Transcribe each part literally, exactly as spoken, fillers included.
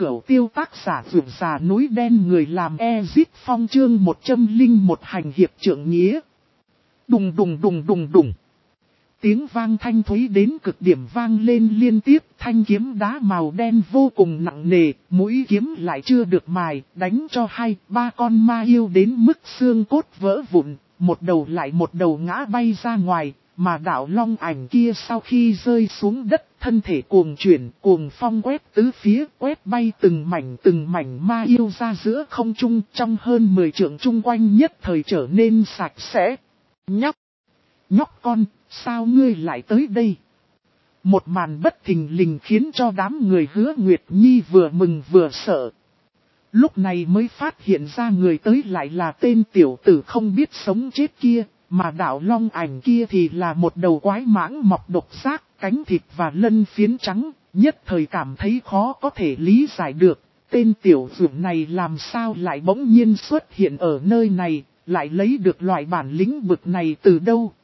Cửu Tiêu tác giả vượt già núi đen người làm Ezit Phong chương một trăm lẻ một hành hiệp trượng nghĩa. Đùng đùng đùng đùng đùng. Tiếng vang thanh thúy đến cực điểm vang lên liên tiếp, thanh kiếm đá màu đen vô cùng nặng nề, mũi kiếm lại chưa được mài, đánh cho hai, ba con ma yêu đến mức xương cốt vỡ vụn, một đầu lại một đầu ngã bay ra ngoài, mà đạo long ảnh kia sau khi rơi xuống đất, thân thể cuồng chuyển, cuồng phong quét tứ phía, quét bay từng mảnh từng mảnh ma yêu ra giữa không trung, trong hơn mười trượng chung quanh nhất thời trở nên sạch sẽ. Nhóc! Nhóc con! Sao ngươi lại tới đây? Một màn bất thình lình khiến cho đám người Hứa Nguyệt Nhi vừa mừng vừa sợ. Lúc này mới phát hiện ra người tới lại là tên tiểu tử không biết sống chết kia, mà đạo long ảnh kia thì là một đầu quái mãng mọc độc giác, cánh thịt và lân phiến trắng, nhất thời cảm thấy khó có thể lý giải được. Tên tiểu dũng này làm sao lại bỗng nhiên xuất hiện ở nơi này, lại lấy được loại bản lĩnh bực này từ đâu?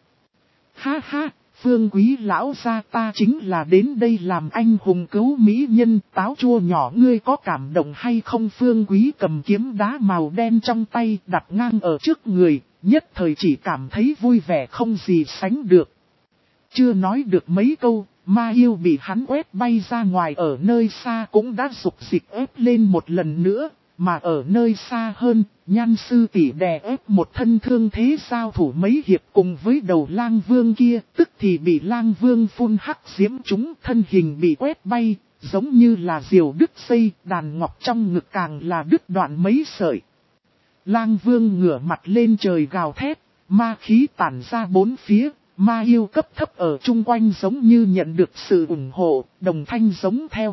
Ha ha, Phương Quý lão gia ta chính là đến đây làm anh hùng cứu mỹ nhân, táo chua nhỏ ngươi có cảm động hay không? Phương Quý cầm kiếm đá màu đen trong tay đặt ngang ở trước người, nhất thời chỉ cảm thấy vui vẻ không gì sánh được. Chưa nói được mấy câu, ma yêu bị hắn quét bay ra ngoài ở nơi xa cũng đã rục dịch ép lên một lần nữa. Mà ở nơi xa hơn, Nhan sư tỷ đè ép một thân thương thế giao thủ mấy hiệp cùng với đầu lang vương kia, tức thì bị lang vương phun hắc diễm trúng, thân hình bị quét bay, giống như là diều đứt dây, đàn ngọc trong ngực càng là đứt đoạn mấy sợi. Lang vương ngửa mặt lên trời gào thét, ma khí tản ra bốn phía, ma yêu cấp thấp ở chung quanh giống như nhận được sự ủng hộ, đồng thanh giống theo.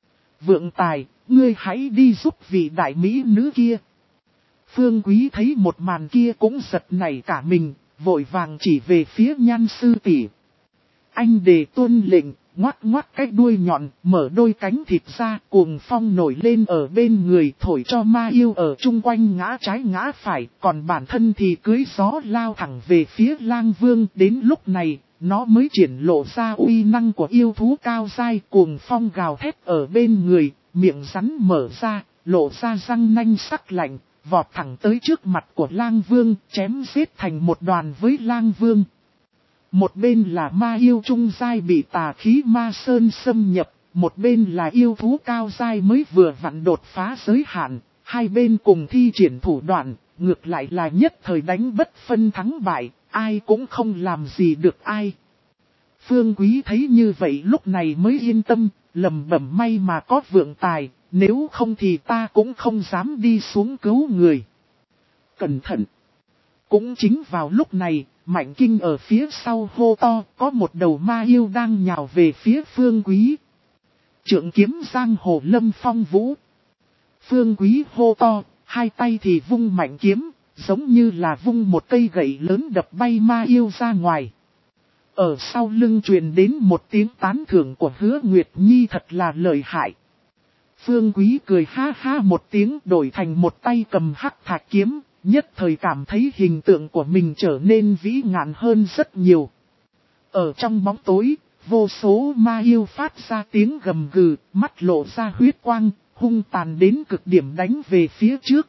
Vượng tài, ngươi hãy đi giúp vị đại mỹ nữ kia. Phương Quý thấy một màn kia cũng giật nảy cả mình, vội vàng chỉ về phía Nhan sư tỷ. Anh đề tuân lệnh, ngoắc ngoắc cái đuôi nhọn, mở đôi cánh thịt ra, cuồng phong nổi lên ở bên người, thổi cho ma yêu ở chung quanh ngã trái ngã phải, còn bản thân thì cưới gió lao thẳng về phía lang vương. Đến lúc này, nó mới triển lộ ra uy năng của yêu thú cao dai, cuồng phong gào thét ở bên người, miệng rắn mở ra, lộ ra răng nanh sắc lạnh, vọt thẳng tới trước mặt của lang vương, chém giết thành một đoàn với lang vương. Một bên là ma yêu trung giai bị tà khí ma sơn xâm nhập, một bên là yêu thú cao giai mới vừa vặn đột phá giới hạn, hai bên cùng thi triển thủ đoạn, ngược lại là nhất thời đánh bất phân thắng bại, ai cũng không làm gì được ai. Phương Quý thấy như vậy lúc này mới yên tâm, lầm bẩm may mà có vượng tài, nếu không thì ta cũng không dám đi xuống cứu người. Cẩn thận! Cũng chính vào lúc này, Mạnh Kinh ở phía sau hô to, có một đầu ma yêu đang nhào về phía Phương Quý. Trượng kiếm giang hồ lâm phong vũ. Phương Quý hô to, hai tay thì vung mạnh kiếm, giống như là vung một cây gậy lớn đập bay ma yêu ra ngoài. Ở sau lưng truyền đến một tiếng tán thưởng của Hứa Nguyệt Nhi thật là lợi hại. Phương Quý cười ha ha một tiếng đổi thành một tay cầm hắc thạch kiếm, nhất thời cảm thấy hình tượng của mình trở nên vĩ ngạn hơn rất nhiều. Ở trong bóng tối, vô số ma yêu phát ra tiếng gầm gừ, mắt lộ ra huyết quang, hung tàn đến cực điểm đánh về phía trước.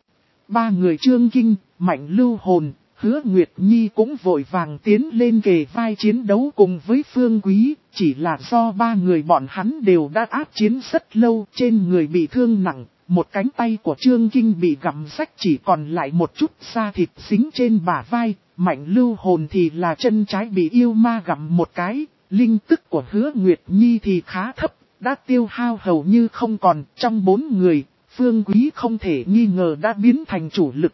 Ba người Trương Kinh, Mạnh Lưu Hồn, Hứa Nguyệt Nhi cũng vội vàng tiến lên kề vai chiến đấu cùng với Phương Quý, chỉ là do ba người bọn hắn đều đã áp chiến rất lâu, trên người bị thương nặng, một cánh tay của Trương Kinh bị gặm rách chỉ còn lại một chút da thịt dính trên bả vai, Mạnh Lưu Hồn thì là chân trái bị yêu ma gặm một cái, linh tức của Hứa Nguyệt Nhi thì khá thấp, đã tiêu hao hầu như không còn, trong bốn người, Phương Quý không thể nghi ngờ đã biến thành chủ lực.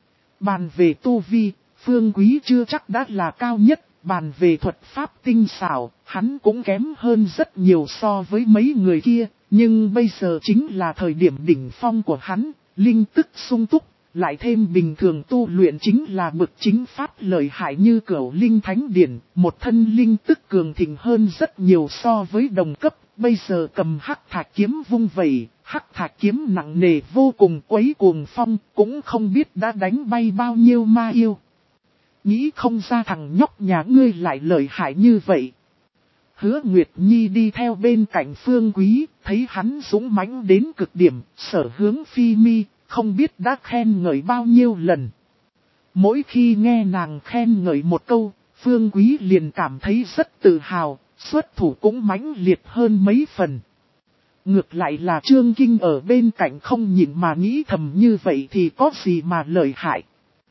Bàn về tu vi, Phương Quý chưa chắc đã là cao nhất, bàn về thuật pháp tinh xảo, hắn cũng kém hơn rất nhiều so với mấy người kia, nhưng bây giờ chính là thời điểm đỉnh phong của hắn, linh tức sung túc, lại thêm bình thường tu luyện chính là bực chính pháp lợi hại như Cửu Linh Thánh Điển, một thân linh tức cường thịnh hơn rất nhiều so với đồng cấp, bây giờ cầm hắc thạch kiếm vung vẩy. Hắc thạch kiếm nặng nề vô cùng quấy cuồng phong, cũng không biết đã đánh bay bao nhiêu ma yêu. Nghĩ không ra thằng nhóc nhà ngươi lại lợi hại như vậy. Hứa Nguyệt Nhi đi theo bên cạnh Phương Quý, thấy hắn dũng mãnh đến cực điểm, sở hướng phi mi, không biết đã khen ngợi bao nhiêu lần. Mỗi khi nghe nàng khen ngợi một câu, Phương Quý liền cảm thấy rất tự hào, xuất thủ cũng mãnh liệt hơn mấy phần. Ngược lại là Trương Kinh ở bên cạnh không nhìn mà nghĩ thầm như vậy thì có gì mà lợi hại.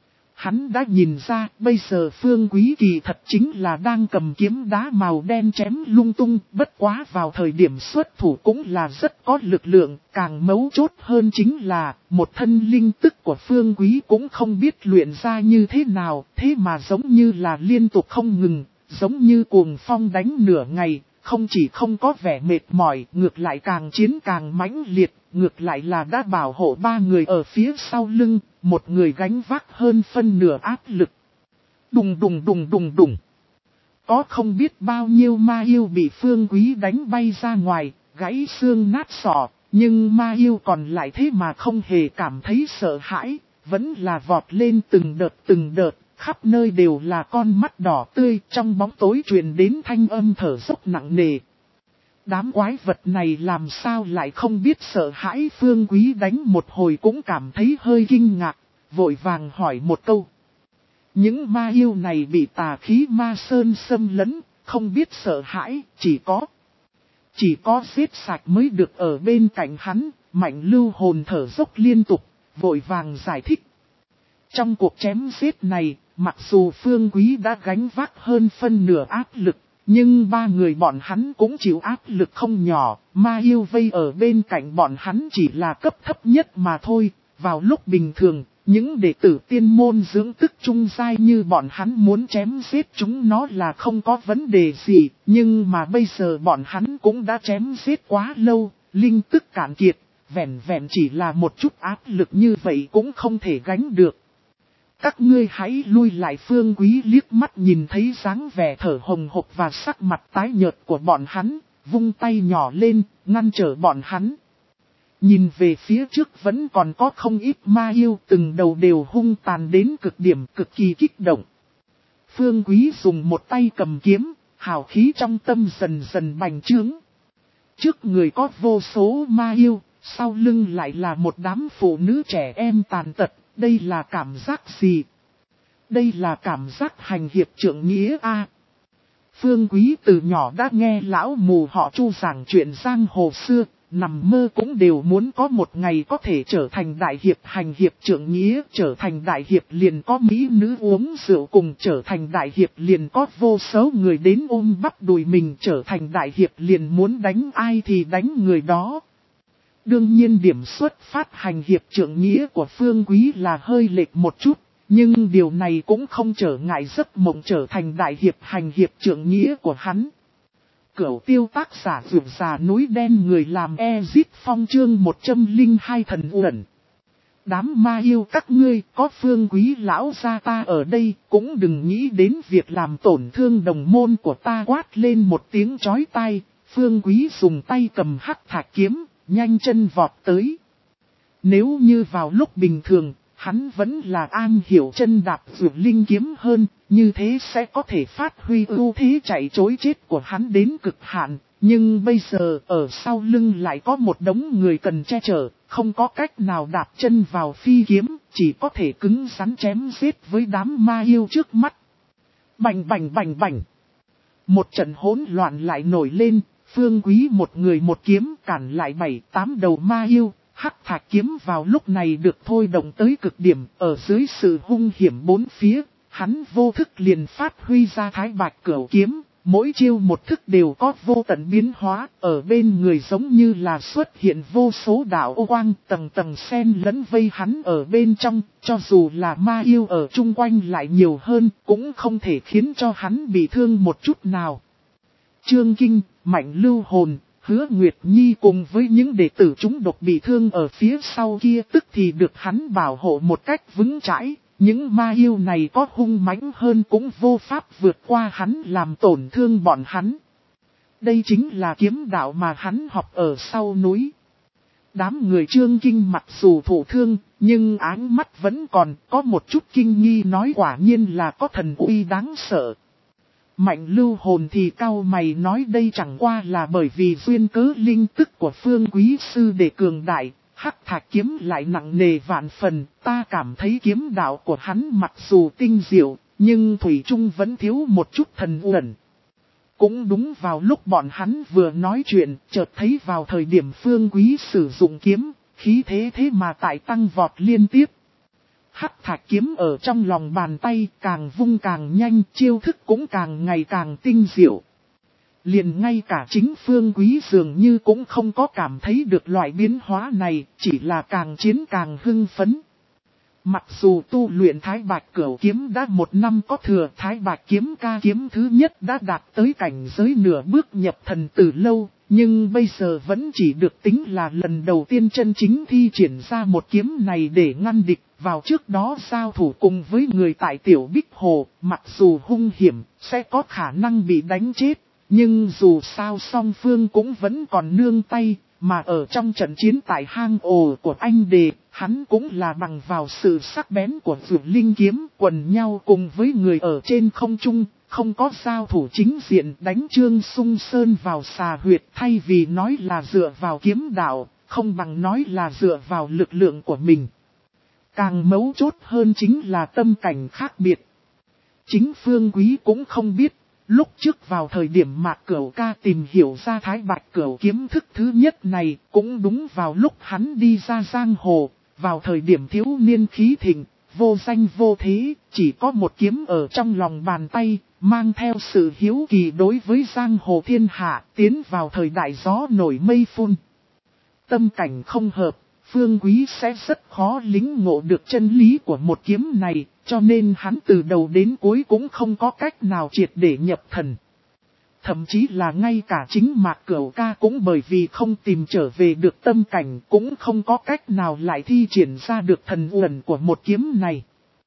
Hắn đã nhìn ra bây giờ Phương Quý kỳ thật chính là đang cầm kiếm đá màu đen chém lung tung, bất quá vào thời điểm xuất thủ cũng là rất có lực lượng, càng mấu chốt hơn chính là một thân linh tức của Phương Quý cũng không biết luyện ra như thế nào, thế mà giống như là liên tục không ngừng, giống như cuồng phong đánh nửa ngày. Không chỉ không có vẻ mệt mỏi, ngược lại càng chiến càng mãnh liệt, ngược lại là đã bảo hộ ba người ở phía sau lưng, một người gánh vác hơn phân nửa áp lực. Đùng đùng đùng đùng đùng. Có không biết bao nhiêu ma yêu bị Phương Quý đánh bay ra ngoài, gãy xương nát sọ, nhưng ma yêu còn lại thế mà không hề cảm thấy sợ hãi, vẫn là vọt lên từng đợt từng đợt. Khắp nơi đều là con mắt đỏ tươi, trong bóng tối truyền đến thanh âm thở dốc nặng nề. Đám quái vật này làm sao lại không biết sợ hãi, Phương Quý đánh một hồi cũng cảm thấy hơi kinh ngạc, vội vàng hỏi một câu. Những ma yêu này bị tà khí ma sơn xâm lấn, không biết sợ hãi, chỉ có. Chỉ có giết sạch mới được. Ở bên cạnh hắn, Mạnh Lưu Hồn thở dốc liên tục, vội vàng giải thích. Trong cuộc chém giết này, mặc dù Phương Quý đã gánh vác hơn phân nửa áp lực, nhưng ba người bọn hắn cũng chịu áp lực không nhỏ, ma yêu vây ở bên cạnh bọn hắn chỉ là cấp thấp nhất mà thôi. Vào lúc bình thường, những đệ tử tiên môn dưỡng tức trung giai như bọn hắn muốn chém giết chúng nó là không có vấn đề gì, nhưng mà bây giờ bọn hắn cũng đã chém giết quá lâu, linh tức cạn kiệt, vẹn vẹn chỉ là một chút áp lực như vậy cũng không thể gánh được. Các ngươi hãy lui lại. Phương Quý liếc mắt nhìn thấy dáng vẻ thở hồng hộc và sắc mặt tái nhợt của bọn hắn, vung tay nhỏ lên, ngăn trở bọn hắn. Nhìn về phía trước vẫn còn có không ít ma yêu, từng đầu đều hung tàn đến cực điểm, cực kỳ kích động. Phương Quý dùng một tay cầm kiếm, hào khí trong tâm dần dần bành trướng. Trước người có vô số ma yêu, sau lưng lại là một đám phụ nữ trẻ em tàn tật. Đây là cảm giác gì? Đây là cảm giác hành hiệp trượng nghĩa a. Phương Quý từ nhỏ đã nghe lão mù họ Chu giảng chuyện giang hồ xưa, nằm mơ cũng đều muốn có một ngày có thể trở thành đại hiệp. Hành hiệp trượng nghĩa, trở thành đại hiệp liền có mỹ nữ uống rượu cùng, trở thành đại hiệp liền có vô số người đến ôm bắp đùi mình, trở thành đại hiệp liền muốn đánh ai thì đánh người đó. Đương nhiên điểm xuất phát hành hiệp trượng nghĩa của Phương Quý là hơi lệch một chút, nhưng điều này cũng không trở ngại giấc mộng trở thành đại hiệp hành hiệp trượng nghĩa của hắn. Cửu tiêu tác giả vượt già núi đen người làm Ezit Phong chương một trăm linh hai thần uẩn. Đám ma yêu các ngươi, có Phương Quý lão gia ta ở đây, cũng đừng nghĩ đến việc làm tổn thương đồng môn của ta. Quát lên một tiếng chói tai, Phương Quý dùng tay cầm hắc thạch kiếm, nhanh chân vọt tới. Nếu như vào lúc bình thường, hắn vẫn là an hiểu chân đạp vượt linh kiếm hơn, như thế sẽ có thể phát huy ưu thế chạy trối chết của hắn đến cực hạn. Nhưng bây giờ ở sau lưng lại có một đống người cần che chở, không có cách nào đạp chân vào phi kiếm, chỉ có thể cứng rắn chém giết với đám ma yêu trước mắt. Bành bành bành bành. Một trận hỗn loạn lại nổi lên. Phương Quý một người một kiếm cản lại bảy tám đầu ma yêu, hắc thạch kiếm vào lúc này được thôi động tới cực điểm, ở dưới sự hung hiểm bốn phía, hắn vô thức liền phát huy ra thái bạch cửu kiếm, mỗi chiêu một thức đều có vô tận biến hóa, ở bên người giống như là xuất hiện vô số đạo ô quang, tầng tầng xen lẫn vây hắn ở bên trong, cho dù là ma yêu ở chung quanh lại nhiều hơn, cũng không thể khiến cho hắn bị thương một chút nào. Trương Kinh, Mạnh Lưu Hồn, Hứa Nguyệt Nhi cùng với những đệ tử chúng độc bị thương ở phía sau kia tức thì được hắn bảo hộ một cách vững chãi. Những ma yêu này có hung mãnh hơn cũng vô pháp vượt qua hắn làm tổn thương bọn hắn. Đây chính là kiếm đạo mà hắn học ở sau núi. Đám người Trương Kinh mặc dù thụ thương, nhưng áng mắt vẫn còn có một chút kinh nghi nói quả nhiên là có thần uy đáng sợ. Mạnh lưu hồn thì cau mày nói đây chẳng qua là bởi vì duyên cớ linh tức của Phương Quý Sư để cường đại, hắc thạch kiếm lại nặng nề vạn phần, ta cảm thấy kiếm đạo của hắn mặc dù tinh diệu, nhưng thủy chung vẫn thiếu một chút thần uẩn. Cũng đúng vào lúc bọn hắn vừa nói chuyện, chợt thấy vào thời điểm Phương Quý sử dụng kiếm, khí thế thế mà tại tăng vọt liên tiếp. Hắc thạch kiếm ở trong lòng bàn tay càng vung càng nhanh, chiêu thức cũng càng ngày càng tinh diệu. Liền ngay cả chính Phương Quý dường như cũng không có cảm thấy được loại biến hóa này, chỉ là càng chiến càng hưng phấn. Mặc dù tu luyện Thái Bạch Cửu kiếm đã một năm có thừa, Thái Bạch kiếm ca kiếm thứ nhất đã đạt tới cảnh giới nửa bước nhập thần từ lâu, nhưng bây giờ vẫn chỉ được tính là lần đầu tiên chân chính thi triển ra một kiếm này để ngăn địch. Vào trước đó giao thủ cùng với người tại Tiểu Bích Hồ, mặc dù hung hiểm, sẽ có khả năng bị đánh chết, nhưng dù sao song phương cũng vẫn còn nương tay, mà ở trong trận chiến tại hang ổ của anh Đề, hắn cũng là bằng vào sự sắc bén của Dược Linh kiếm quần nhau cùng với người ở trên không trung, không có giao thủ chính diện đánh Trương Sung Sơn vào xà huyệt, thay vì nói là dựa vào kiếm đạo, không bằng nói là dựa vào lực lượng của mình. Càng mấu chốt hơn chính là tâm cảnh khác biệt. Chính Phương Quý cũng không biết, lúc trước vào thời điểm Mạc Cửu ca tìm hiểu ra Thái Bạch Cửu kiếm thức thứ nhất này, cũng đúng vào lúc hắn đi ra giang hồ, vào thời điểm thiếu niên khí thịnh, vô danh vô thế, chỉ có một kiếm ở trong lòng bàn tay, mang theo sự hiếu kỳ đối với giang hồ thiên hạ, tiến vào thời đại gió nổi mây phun. Tâm cảnh không hợp, Phương Quý sẽ rất khó lĩnh ngộ được chân lý của một kiếm này, cho nên hắn từ đầu đến cuối cũng không có cách nào triệt để nhập thần. Thậm chí là ngay cả chính Mạc Cửu ca cũng bởi vì không tìm trở về được tâm cảnh, cũng không có cách nào lại thi triển ra được thần uẩn của một kiếm này.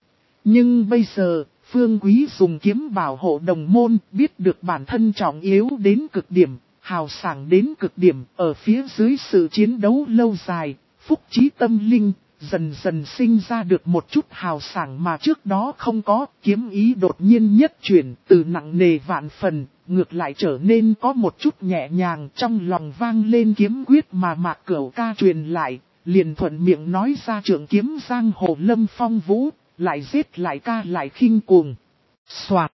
Nhưng bây giờ, Phương Quý dùng kiếm bảo hộ đồng môn, biết được bản thân trọng yếu đến cực điểm, hào sảng đến cực điểm, ở phía dưới sự chiến đấu lâu dài. Phúc trí tâm linh, dần dần sinh ra được một chút hào sảng mà trước đó không có, kiếm ý đột nhiên nhất chuyển, từ nặng nề vạn phần, ngược lại trở nên có một chút nhẹ nhàng, trong lòng vang lên kiếm quyết mà Mạc Cửu ca truyền lại, liền thuận miệng nói ra trượng kiếm giang hồ lâm phong vũ, lại giết lại ca lại khinh cuồng. Soạt!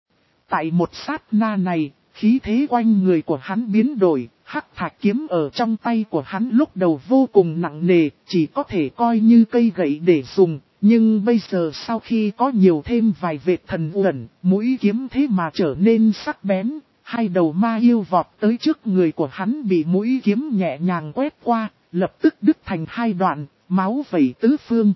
Tại một sát na này, khí thế quanh người của hắn biến đổi. Hắc thạch kiếm ở trong tay của hắn lúc đầu vô cùng nặng nề, chỉ có thể coi như cây gậy để dùng, nhưng bây giờ sau khi có nhiều thêm vài vệt thần uẩn, mũi kiếm thế mà trở nên sắc bén, hai đầu ma yêu vọt tới trước người của hắn bị mũi kiếm nhẹ nhàng quét qua, lập tức đứt thành hai đoạn, máu vẩy tứ phương.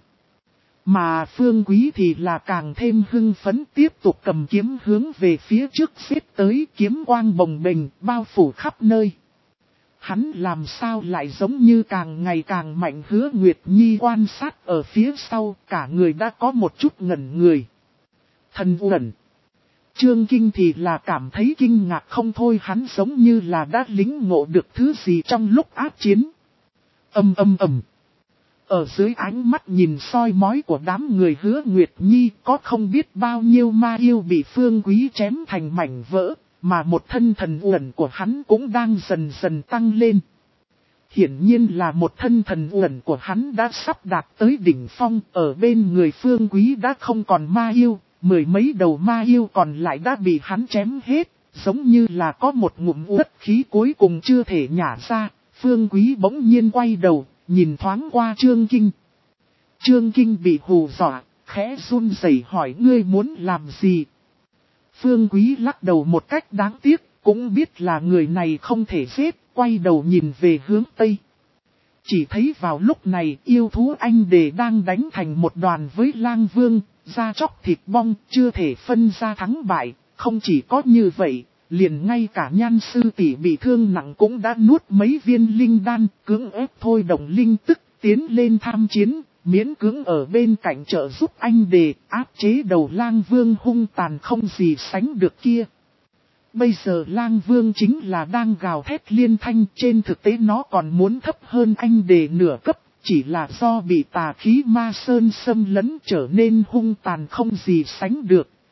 Mà Phương Quý thì là càng thêm hưng phấn tiếp tục cầm kiếm hướng về phía trước xếp tới, kiếm quang bồng bềnh bao phủ khắp nơi. Hắn làm sao lại giống như càng ngày càng mạnh. Hứa Nguyệt Nhi quan sát ở phía sau, cả người đã có một chút ngẩn người. Thần uẩn. Trương Kinh thì là cảm thấy kinh ngạc không thôi, hắn giống như là đã lĩnh ngộ được thứ gì trong lúc ác chiến. Âm âm ầm. Ở dưới ánh mắt nhìn soi mói của đám người Hứa Nguyệt Nhi, có không biết bao nhiêu ma yêu bị Phương Quý chém thành mảnh vỡ. Mà một thân thần uẩn của hắn cũng đang dần dần tăng lên. Hiển nhiên là một thân thần uẩn của hắn đã sắp đạt tới đỉnh phong. Ở bên người Phương Quý đã không còn ma yêu. Mười mấy đầu ma yêu còn lại đã bị hắn chém hết. Giống như là có một ngụm uất khí cuối cùng chưa thể nhả ra. Phương Quý bỗng nhiên quay đầu, nhìn thoáng qua Trương Kinh. Trương Kinh bị hù dọa, khẽ run rẩy hỏi ngươi muốn làm gì? Phương Quý lắc đầu một cách đáng tiếc, cũng biết là người này không thể giết, quay đầu nhìn về hướng Tây. Chỉ thấy vào lúc này yêu thú anh Đề đang đánh thành một đoàn với Lang Vương, da chóc thịt bong, chưa thể phân ra thắng bại. Không chỉ có như vậy, liền ngay cả Nhan sư tỷ bị thương nặng cũng đã nuốt mấy viên linh đan, cưỡng ép thôi động linh tức tiến lên tham chiến. Miễn cưỡng ở bên cạnh trợ giúp anh Đề áp chế đầu Lang Vương hung tàn không gì sánh được kia. Bây giờ Lang Vương chính là đang gào thét liên thanh, trên thực tế nó còn muốn thấp hơn anh Đề nửa cấp, chỉ là do bị tà khí ma sơn xâm lấn trở nên hung tàn không gì sánh được,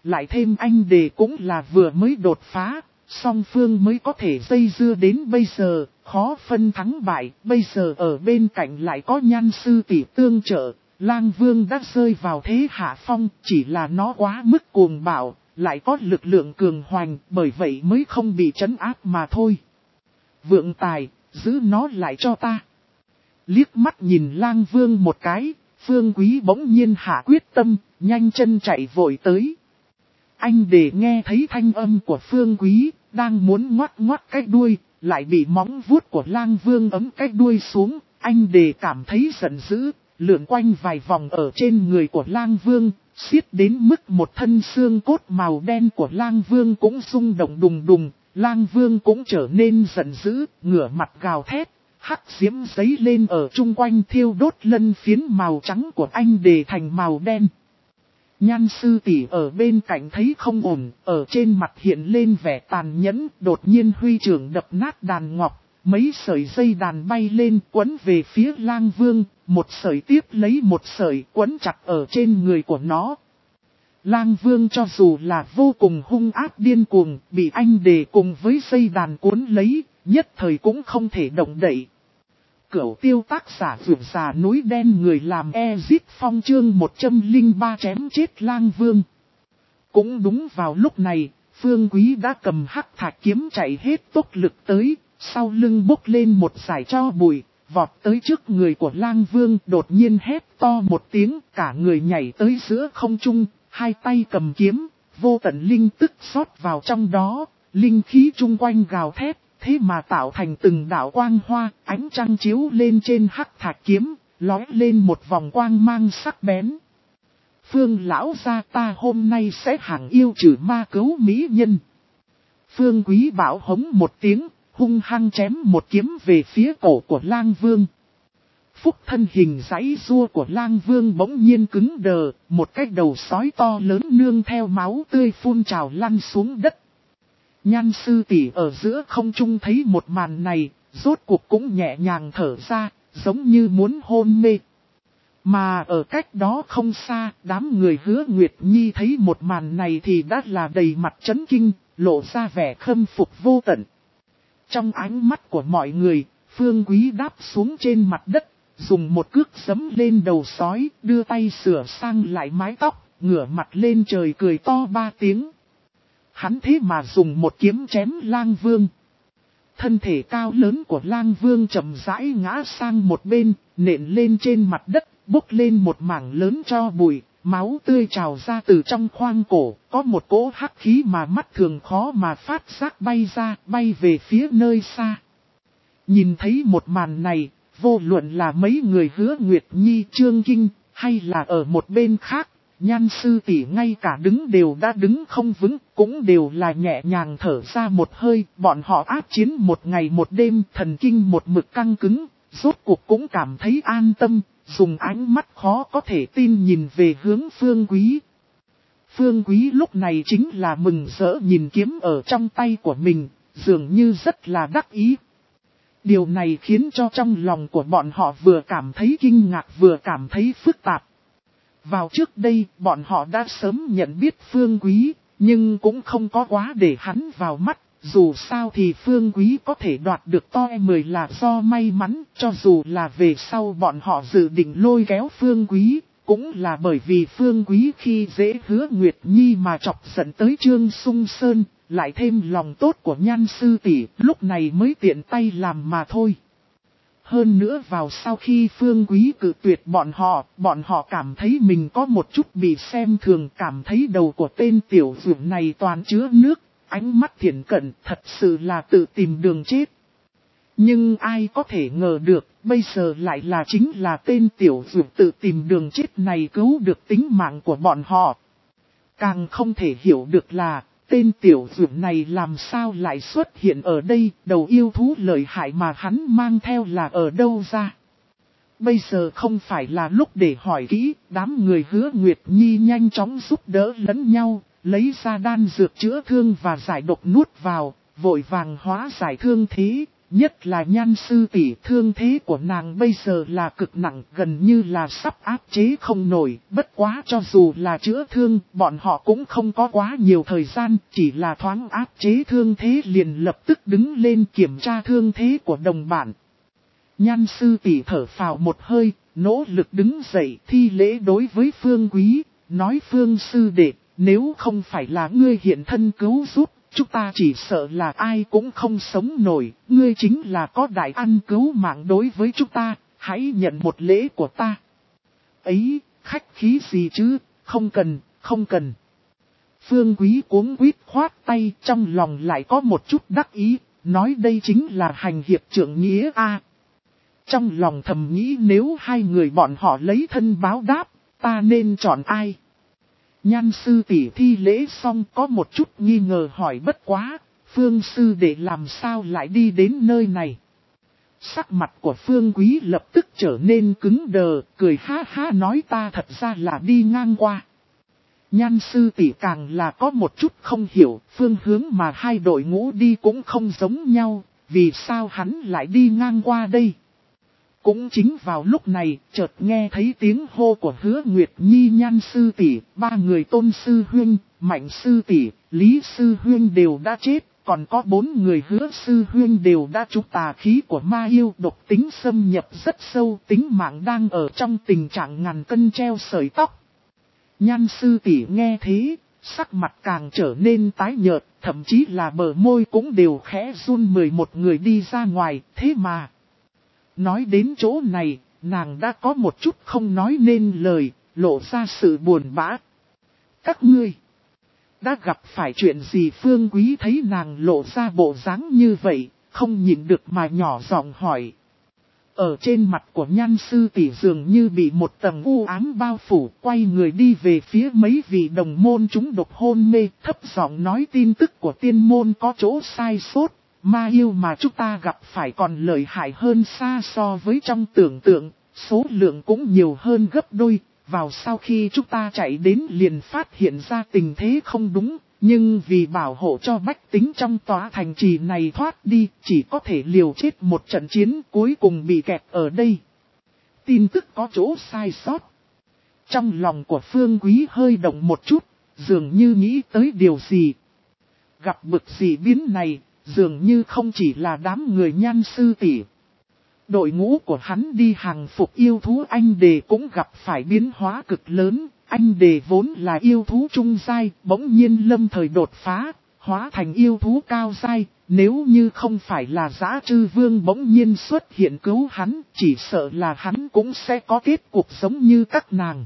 lại thêm anh đề cũng là vừa mới đột phá, song phương mới có thể dây dưa đến bây giờ, khó phân thắng bại, bây giờ ở bên cạnh lại có Nhan sư tỷ tương trợ, Lang Vương đã rơi vào thế hạ phong, chỉ là nó quá mức cuồng bạo, lại có lực lượng cường hoành, bởi vậy mới không bị trấn áp mà thôi. Vượng tài, giữ nó lại cho ta. Liếc mắt nhìn Lang Vương một cái, Phương Quý bỗng nhiên hạ quyết tâm, nhanh chân chạy vội tới. Anh để nghe thấy thanh âm của Phương Quý, đang muốn ngoắt ngoắt cái đuôi, lại bị móng vuốt của Lang Vương ấm cái đuôi xuống, anh để cảm thấy giận dữ, lượn quanh vài vòng ở trên người của Lang Vương, xiết đến mức một thân xương cốt màu đen của Lang Vương cũng rung động đùng đùng, Lang Vương cũng trở nên giận dữ, ngửa mặt gào thét, hắc diễm giấy lên ở chung quanh thiêu đốt lân phiến màu trắng của anh đề thành màu đen. Nhan sư tỷ ở bên cạnh thấy không ổn, ở trên mặt hiện lên vẻ tàn nhẫn, đột nhiên huy trưởng đập nát đàn ngọc, mấy sợi dây đàn bay lên quấn về phía Lang Vương, một sợi tiếp lấy một sợi quấn chặt ở trên người của nó. Lang Vương cho dù là vô cùng hung ác điên cuồng, bị anh đề cùng với dây đàn cuốn lấy, nhất thời cũng không thể động đậy. Cửu tiêu tác giả vượt già núi đen người làm Ezip Phong chương một trăm lẻ ba chém chết Lang Vương. Cũng đúng vào lúc này, Phương Quý đã cầm hắc thạch kiếm chạy hết tốc lực tới, sau lưng bốc lên một dải tro bụi, vọt tới trước người của Lang Vương, đột nhiên hét to một tiếng, cả người nhảy tới giữa không trung, hai tay cầm kiếm, vô tận linh tức xót vào trong đó, linh khí chung quanh gào thét. Thế mà tạo thành từng đạo quang hoa, ánh trăng chiếu lên trên hắc thạch kiếm, lóe lên một vòng quang mang sắc bén. Phương lão gia ta hôm nay sẽ hàng yêu trừ ma cứu mỹ nhân. Phương Quý bảo hống một tiếng, hung hăng chém một kiếm về phía cổ của Lang Vương. Phúc thân hình giãy rua của Lang Vương bỗng nhiên cứng đờ, một cái đầu sói to lớn nương theo máu tươi phun trào lăn xuống đất. Nhan sư tỷ ở giữa không trung thấy một màn này, rốt cuộc cũng nhẹ nhàng thở ra, giống như muốn hôn mê. Mà ở cách đó không xa, đám người Hứa Nguyệt Nhi thấy một màn này thì đã là đầy mặt chấn kinh, lộ ra vẻ khâm phục vô tận. Trong ánh mắt của mọi người, Phương Quý đáp xuống trên mặt đất, dùng một cước giẫm lên đầu sói, đưa tay sửa sang lại mái tóc, ngửa mặt lên trời cười to ba tiếng. Hắn thế mà dùng một kiếm chém Lang Vương. Thân thể cao lớn của Lang Vương chậm rãi ngã sang một bên, nện lên trên mặt đất, bốc lên một mảng lớn tro bụi, máu tươi trào ra từ trong khoang cổ, có một cỗ hắc khí mà mắt thường khó mà phát giác bay ra, bay về phía nơi xa. Nhìn thấy một màn này, vô luận là mấy người Hứa Nguyệt Nhi, Trương Kinh, hay là ở một bên khác, Nhan sư tỷ ngay cả đứng đều đã đứng không vững, cũng đều là nhẹ nhàng thở ra một hơi, bọn họ áp chiến một ngày một đêm, thần kinh một mực căng cứng, rốt cuộc cũng cảm thấy an tâm, dùng ánh mắt khó có thể tin nhìn về hướng Phương Quý. Phương Quý lúc này chính là mừng rỡ nhìn kiếm ở trong tay của mình, dường như rất là đắc ý. Điều này khiến cho trong lòng của bọn họ vừa cảm thấy kinh ngạc vừa cảm thấy phức tạp. Vào trước đây, bọn họ đã sớm nhận biết Phương Quý, nhưng cũng không có quá để hắn vào mắt. Dù sao thì Phương Quý có thể đoạt được toi mười là do may mắn, cho dù là về sau bọn họ dự định lôi kéo Phương Quý, cũng là bởi vì Phương Quý khi dễ Hứa Nguyệt Nhi mà chọc giận tới Trương Sung Sơn, lại thêm lòng tốt của Nhan sư tỷ, lúc này mới tiện tay làm mà thôi. Hơn nữa vào sau khi Phương Quý cự tuyệt bọn họ, bọn họ cảm thấy mình có một chút bị xem thường, cảm thấy đầu của tên tiểu dũng này toàn chứa nước, ánh mắt thiện cận, thật sự là tự tìm đường chết. Nhưng ai có thể ngờ được, bây giờ lại là chính là tên tiểu dũng tự tìm đường chết này cứu được tính mạng của bọn họ. Càng không thể hiểu được là, tên tiểu dũng này làm sao lại xuất hiện ở đây, đầu yêu thú lợi hại mà hắn mang theo là ở đâu ra. Bây giờ không phải là lúc để hỏi kỹ, đám người Hứa Nguyệt Nhi nhanh chóng giúp đỡ lẫn nhau, lấy ra đan dược chữa thương và giải độc nuốt vào, vội vàng hóa giải thương thế, nhất là Nhan sư tỷ, thương thế của nàng bây giờ là cực nặng, gần như là sắp áp chế không nổi. Bất quá cho dù là chữa thương, bọn họ cũng không có quá nhiều thời gian, chỉ là thoáng áp chế thương thế liền lập tức đứng lên kiểm tra thương thế của đồng bạn. Nhan sư tỷ thở phào một hơi, nỗ lực đứng dậy thi lễ đối với Phương Quý, nói: Phương sư đệ, nếu không phải là ngươi hiện thân cứu giúp, chúng ta chỉ sợ là ai cũng không sống nổi, ngươi chính là có đại ân cứu mạng đối với chúng ta, hãy nhận một lễ của ta. Ấy, khách khí gì chứ, không cần, không cần. Phương Quý cuống quýt khoát tay, trong lòng lại có một chút đắc ý, nói đây chính là hành hiệp trượng nghĩa a. Trong lòng thầm nghĩ nếu hai người bọn họ lấy thân báo đáp, ta nên chọn ai? Nhan sư tỷ thi lễ xong có một chút nghi ngờ hỏi bất quá, Phương sư đệ làm sao lại đi đến nơi này? Sắc mặt của Phương Quý lập tức trở nên cứng đờ, cười ha ha nói ta thật ra là đi ngang qua. Nhan sư tỷ càng là có một chút không hiểu, phương hướng mà hai đội ngũ đi cũng không giống nhau, vì sao hắn lại đi ngang qua đây? Cũng chính vào lúc này, chợt nghe thấy tiếng hô của Hứa Nguyệt Nhi, Nhan sư tỷ, ba người Tôn sư huynh, Mạnh sư tỷ, Lý sư huynh đều đã chết, còn có bốn người Hứa sư huynh đều đã trúng tà khí của ma yêu, độc tính xâm nhập rất sâu, tính mạng đang ở trong tình trạng ngàn cân treo sợi tóc. Nhan sư tỷ nghe thế, sắc mặt càng trở nên tái nhợt, thậm chí là bờ môi cũng đều khẽ run. Mười một người đi ra ngoài, thế mà nói đến chỗ này, nàng đã có một chút không nói nên lời, lộ ra sự buồn bã. Các ngươi đã gặp phải chuyện gì? Phương Quý thấy nàng lộ ra bộ dáng như vậy, không nhịn được mà nhỏ giọng hỏi. Ở trên mặt của Nhan sư tỷ dường như bị một tầng u ám bao phủ, quay người đi về phía mấy vị đồng môn chúng độc hôn mê, thấp giọng nói tin tức của tiên môn có chỗ sai sót. Ma yêu mà chúng ta gặp phải còn lợi hại hơn xa so với trong tưởng tượng, số lượng cũng nhiều hơn gấp đôi. Vào sau khi chúng ta chạy đến liền phát hiện ra tình thế không đúng, nhưng vì bảo hộ cho bách tính trong tòa thành trì này thoát đi, chỉ có thể liều chết một trận chiến, cuối cùng bị kẹt ở đây. Tin tức có chỗ sai sót. Trong lòng của Phương Quý hơi động một chút, dường như nghĩ tới điều gì. Gặp bực dị biến này, dường như không chỉ là đám người Nhan sư tỷ. Đội ngũ của hắn đi hàng phục yêu thú anh đề cũng gặp phải biến hóa cực lớn. Anh đề vốn là yêu thú trung giai, bỗng nhiên lâm thời đột phá, hóa thành yêu thú cao giai. Nếu như không phải là Dã Trư Vương bỗng nhiên xuất hiện cứu hắn, chỉ sợ là hắn cũng sẽ có kết cục giống như các nàng.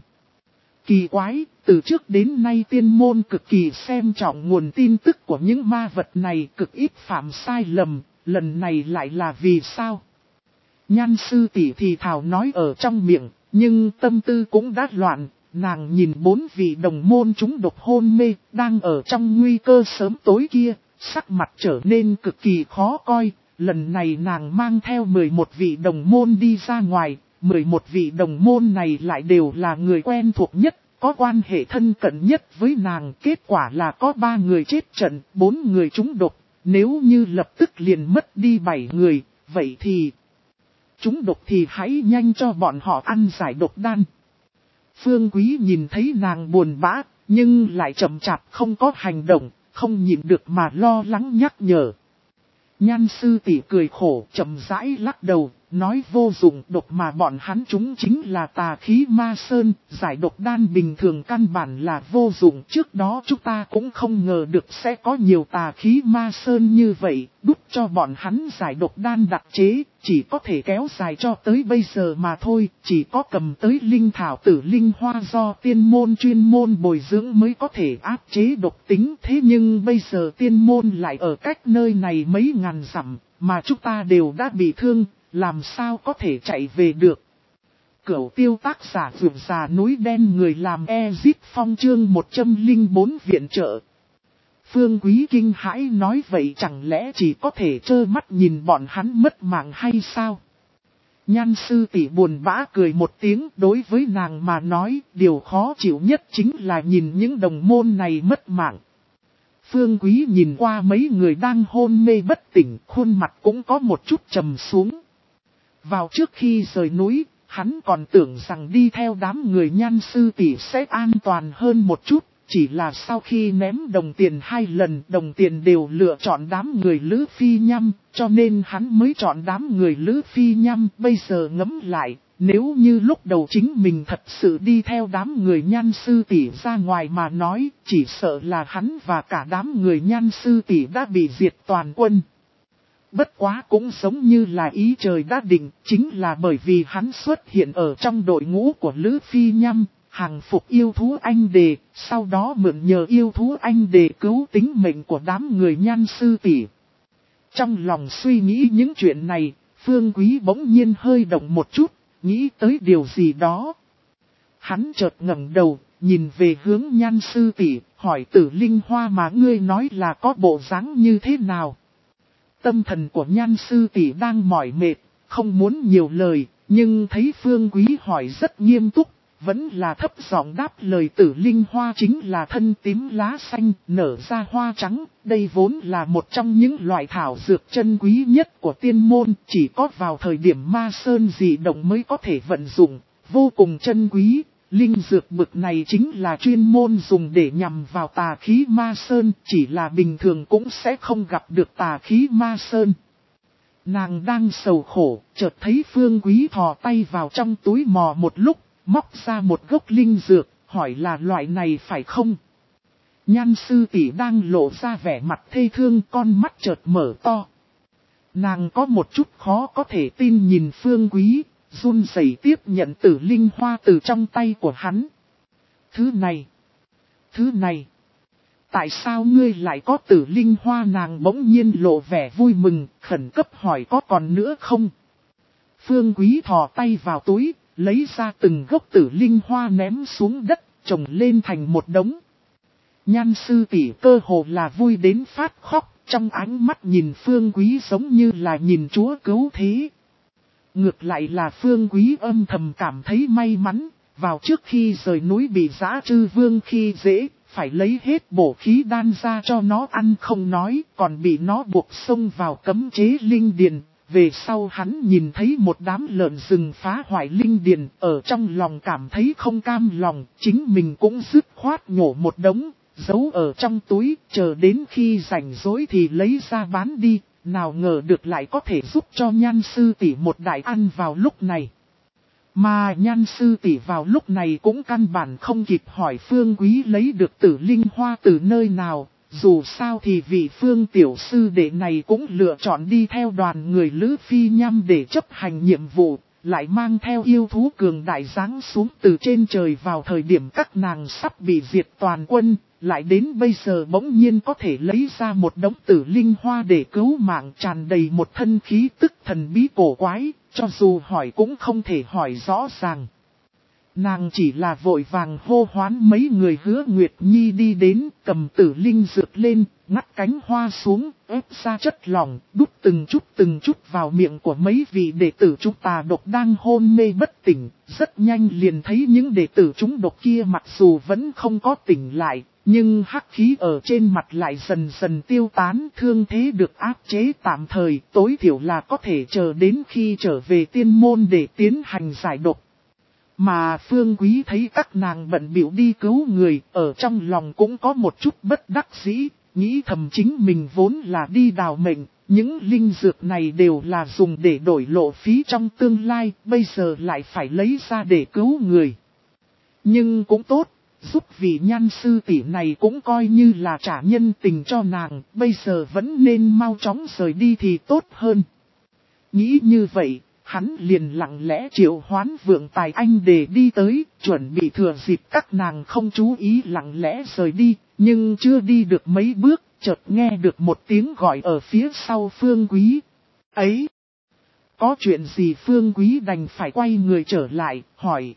Kỳ quái, từ trước đến nay tiên môn cực kỳ xem trọng nguồn tin tức của những ma vật này, cực ít phạm sai lầm, lần này lại là vì sao? Nhan sư tỷ thì thào nói ở trong miệng, nhưng tâm tư cũng đã loạn, nàng nhìn bốn vị đồng môn chúng độc hôn mê, đang ở trong nguy cơ sớm tối kia, sắc mặt trở nên cực kỳ khó coi. Lần này nàng mang theo mười một vị đồng môn đi ra ngoài, mười một vị đồng môn này lại đều là người quen thuộc nhất, có quan hệ thân cận nhất với nàng. Kết quả là có ba người chết trận, bốn người trúng độc, nếu như lập tức liền mất đi bảy người, vậy thì trúng độc thì hãy nhanh cho bọn họ ăn giải độc đan. Phương Quý nhìn thấy nàng buồn bã, nhưng lại chậm chạp không có hành động, không nhịn được mà lo lắng nhắc nhở. Nhan sư tỷ cười khổ, chậm rãi lắc đầu, nói vô dụng, độc mà bọn hắn chúng chính là tà khí ma sơn, giải độc đan bình thường căn bản là vô dụng. Trước đó chúng ta cũng không ngờ được sẽ có nhiều tà khí ma sơn như vậy, đút cho bọn hắn giải độc đan đặc chế, chỉ có thể kéo dài cho tới bây giờ mà thôi, chỉ có cầm tới linh thảo tử linh hoa do tiên môn chuyên môn bồi dưỡng mới có thể áp chế độc tính. Thế nhưng bây giờ tiên môn lại ở cách nơi này mấy ngàn dặm, mà chúng ta đều đã bị thương, làm sao có thể chạy về được. Cửu tiêu tác giả vượt già núi đen người làm Ezit Phong chương một trăm lẻ bốn viện trợ. Phương Quý kinh hãi nói vậy chẳng lẽ chỉ có thể trơ mắt nhìn bọn hắn mất mạng hay sao? Nhan sư tỷ buồn bã cười một tiếng, đối với nàng mà nói, điều khó chịu nhất chính là nhìn những đồng môn này mất mạng. Phương Quý nhìn qua mấy người đang hôn mê bất tỉnh, khuôn mặt cũng có một chút trầm xuống. Vào trước khi rời núi, hắn còn tưởng rằng đi theo đám người Nhan sư tỷ sẽ an toàn hơn một chút. Chỉ là sau khi ném đồng tiền hai lần, đồng tiền đều lựa chọn đám người Lữ Phi Nhâm, cho nên hắn mới chọn đám người Lữ Phi Nhâm. Bây giờ ngẫm lại, nếu như lúc đầu chính mình thật sự đi theo đám người Nhan sư tỷ ra ngoài mà nói, chỉ sợ là hắn và cả đám người Nhan sư tỷ đã bị diệt toàn quân. Bất quá cũng giống như là ý trời đã định, chính là bởi vì hắn xuất hiện ở trong đội ngũ của Lữ Phi Nhâm. Hàng phục yêu thú anh đề, sau đó mượn nhờ yêu thú anh đề cứu tính mệnh của đám người Nhan sư tỷ. Trong lòng suy nghĩ những chuyện này, Phương Quý bỗng nhiên hơi động một chút, nghĩ tới điều gì đó. Hắn chợt ngẩng đầu, nhìn về hướng Nhan sư tỷ, hỏi Tử Linh Hoa mà ngươi nói là có bộ dáng như thế nào. Tâm thần của Nhan sư tỷ đang mỏi mệt, không muốn nhiều lời, nhưng thấy Phương Quý hỏi rất nghiêm túc. Vẫn là thấp giọng đáp lời Tử Linh Hoa chính là thân tím lá xanh, nở ra hoa trắng. Đây vốn là một trong những loại thảo dược chân quý nhất của tiên môn, chỉ có vào thời điểm ma sơn dị động mới có thể vận dụng, vô cùng chân quý. Linh dược bực này chính là chuyên môn dùng để nhằm vào tà khí ma sơn, chỉ là bình thường cũng sẽ không gặp được tà khí ma sơn. Nàng đang sầu khổ, chợt thấy Phương Quý thò tay vào trong túi mò một lúc. Móc ra một gốc linh dược, hỏi là loại này phải không? Nhan sư tỷ đang lộ ra vẻ mặt thê thương, con mắt chợt mở to. Nàng có một chút khó có thể tin nhìn Phương Quý, run rẩy tiếp nhận Tử Linh Hoa từ trong tay của hắn. Thứ này, thứ này, tại sao ngươi lại có Tử Linh Hoa? Nàng bỗng nhiên lộ vẻ vui mừng, khẩn cấp hỏi có còn nữa không? Phương Quý thò tay vào túi. Lấy ra từng gốc Tử Linh Hoa ném xuống đất, trồng lên thành một đống. Nhan sư tỷ cơ hồ là vui đến phát khóc, trong ánh mắt nhìn Phương Quý giống như là nhìn Chúa cứu thế. Ngược lại là Phương Quý âm thầm cảm thấy may mắn, vào trước khi rời núi bị Dã Trư Vương khi dễ, phải lấy hết bổ khí đan ra cho nó ăn không nói, còn bị nó buộc xông vào cấm chế linh điền. Về sau hắn nhìn thấy một đám lợn rừng phá hoại linh điền, ở trong lòng cảm thấy không cam lòng, chính mình cũng dứt khoát nhổ một đống, giấu ở trong túi, chờ đến khi rảnh rỗi thì lấy ra bán đi, nào ngờ được lại có thể giúp cho Nhan sư tỷ một đại ăn vào lúc này. Mà Nhan sư tỷ vào lúc này cũng căn bản không kịp hỏi Phương Quý lấy được Tử Linh Hoa từ nơi nào. Dù sao thì vị Phương tiểu sư đệ này cũng lựa chọn đi theo đoàn người Lữ Phi Nhâm để chấp hành nhiệm vụ, lại mang theo yêu thú cường đại giáng xuống từ trên trời vào thời điểm các nàng sắp bị diệt toàn quân, lại đến bây giờ bỗng nhiên có thể lấy ra một đống Tử Linh Hoa để cứu mạng, tràn đầy một thân khí tức thần bí cổ quái, cho dù hỏi cũng không thể hỏi rõ ràng. Nàng chỉ là vội vàng hô hoán mấy người Hứa Nguyệt Nhi đi đến, cầm Tử Linh dược lên, ngắt cánh hoa xuống, ép ra chất lỏng, đút từng chút từng chút vào miệng của mấy vị đệ tử chúng tà độc đang hôn mê bất tỉnh. Rất nhanh liền thấy những đệ tử chúng độc kia mặc dù vẫn không có tỉnh lại, nhưng hắc khí ở trên mặt lại dần dần tiêu tán, thương thế được áp chế tạm thời, tối thiểu là có thể chờ đến khi trở về tiên môn để tiến hành giải độc. Mà Phương Quý thấy các nàng bận bịu đi cứu người, ở trong lòng cũng có một chút bất đắc dĩ, nghĩ thầm chính mình vốn là đi đào mệnh, những linh dược này đều là dùng để đổi lộ phí trong tương lai, bây giờ lại phải lấy ra để cứu người. Nhưng cũng tốt, giúp vị Nhan sư tỷ này cũng coi như là trả nhân tình cho nàng, bây giờ vẫn nên mau chóng rời đi thì tốt hơn. Nghĩ như vậy, hắn liền lặng lẽ triệu hoán Vượng Tài Anh để đi tới, chuẩn bị thừa dịp các nàng không chú ý lặng lẽ rời đi, nhưng chưa đi được mấy bước, chợt nghe được một tiếng gọi ở phía sau Phương Quý. Ấy! Có chuyện gì? Phương Quý đành phải quay người trở lại, hỏi.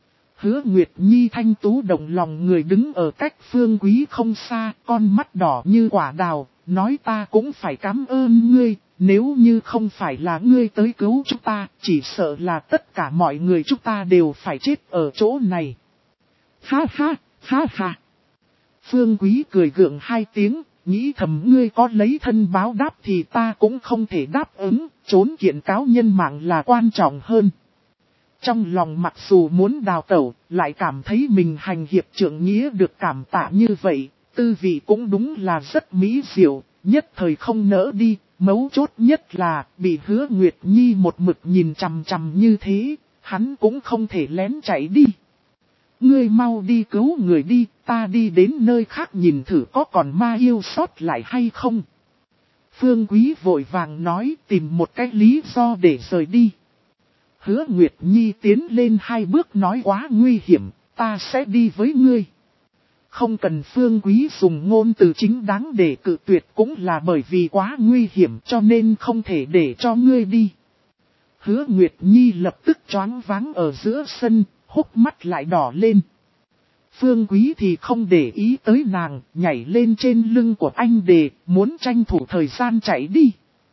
Hứa Nguyệt Nhi thanh tú động lòng người đứng ở cách Phương Quý không xa, con mắt đỏ như quả đào, nói ta cũng phải cảm ơn ngươi. Nếu như không phải là ngươi tới cứu chúng ta, chỉ sợ là tất cả mọi người chúng ta đều phải chết ở chỗ này. Ha ha, ha ha. Phương Quý cười gượng hai tiếng, nghĩ thầm ngươi có lấy thân báo đáp thì ta cũng không thể đáp ứng, trốn kiện cáo nhân mạng là quan trọng hơn. Trong lòng mặc dù muốn đào tẩu, lại cảm thấy mình hành hiệp trượng nghĩa được cảm tạ như vậy, tư vị cũng đúng là rất mỹ diệu, nhất thời không nỡ đi, mấu chốt nhất là bị Hứa Nguyệt Nhi một mực nhìn chằm chằm như thế, hắn cũng không thể lén chạy đi. Ngươi mau đi cứu người đi, ta đi đến nơi khác nhìn thử có còn ma yêu sót lại hay không. Phương Quý vội vàng nói tìm một cái lý do để rời đi. Hứa Nguyệt Nhi tiến lên hai bước nói quá nguy hiểm, ta sẽ đi với ngươi. Không cần Phương Quý dùng ngôn từ chính đáng để cự tuyệt cũng là bởi vì quá nguy hiểm cho nên không thể để cho ngươi đi. Hứa Nguyệt Nhi lập tức choáng váng ở giữa sân, hốc mắt lại đỏ lên. Phương Quý thì không để ý tới nàng, nhảy lên trên lưng của anh Đề, muốn tranh thủ thời gian chạy đi.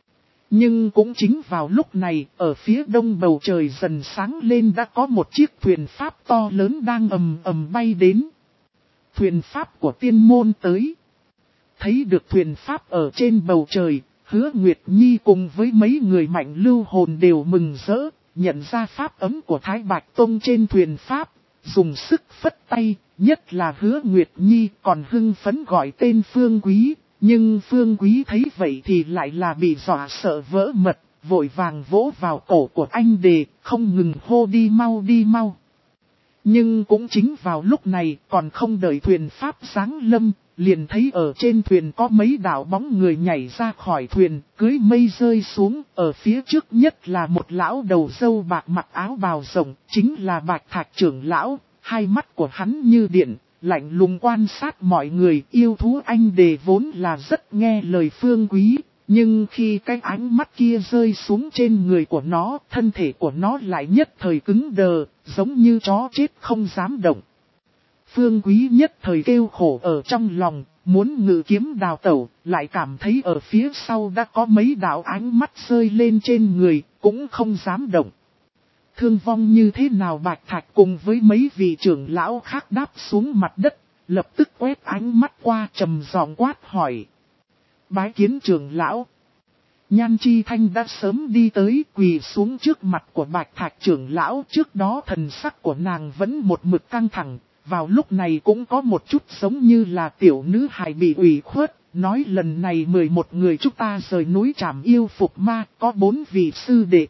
Nhưng cũng chính vào lúc này, ở phía đông bầu trời dần sáng lên đã có một chiếc thuyền pháp to lớn đang ầm ầm bay đến. Thuyền pháp của tiên môn tới. Thấy được thuyền pháp ở trên bầu trời, Hứa Nguyệt Nhi cùng với mấy người mạnh lưu hồn đều mừng rỡ, nhận ra pháp ấm của Thái Bạch Tông trên thuyền pháp, dùng sức phất tay, nhất là Hứa Nguyệt Nhi còn hưng phấn gọi tên Phương Quý, nhưng Phương Quý thấy vậy thì lại là bị dọa sợ vỡ mật, vội vàng vỗ vào cổ của anh Đề, không ngừng hô đi mau đi mau. Nhưng cũng chính vào lúc này còn không đợi thuyền pháp giáng lâm, liền thấy ở trên thuyền có mấy đạo bóng người nhảy ra khỏi thuyền, cưới mây rơi xuống, ở phía trước nhất là một lão đầu râu bạc mặc áo bào rộng, chính là Bạch Thạch trưởng lão, hai mắt của hắn như điện, lạnh lùng quan sát mọi người. Yêu thú anh Đề vốn là rất nghe lời Phương Quý, nhưng khi cái ánh mắt kia rơi xuống trên người của nó, thân thể của nó lại nhất thời cứng đờ, giống như chó chết không dám động. Phương Quý nhất thời kêu khổ ở trong lòng, muốn ngự kiếm đào tẩu, lại cảm thấy ở phía sau đã có mấy đạo ánh mắt rơi lên trên người, cũng không dám động. Thương vong như thế nào Bạch Thạch cùng với mấy vị trưởng lão khác đáp xuống mặt đất, lập tức quét ánh mắt qua trầm giọng quát hỏi. Bái kiến trưởng lão. Nhan Chi Thanh đã sớm đi tới quỳ xuống trước mặt của Bạch Thạch trưởng lão, trước đó thần sắc của nàng vẫn một mực căng thẳng, vào lúc này cũng có một chút giống như là tiểu nữ hài bị ủy khuất, nói lần này mười một người chúng ta rời núi Trảm Yêu phục ma, có bốn vị sư đệ.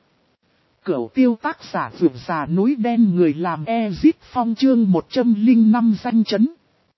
Cửu tiêu tác giả vượt già núi đen người làm Ezit Phong chương một trăm lẻ năm danh chấn.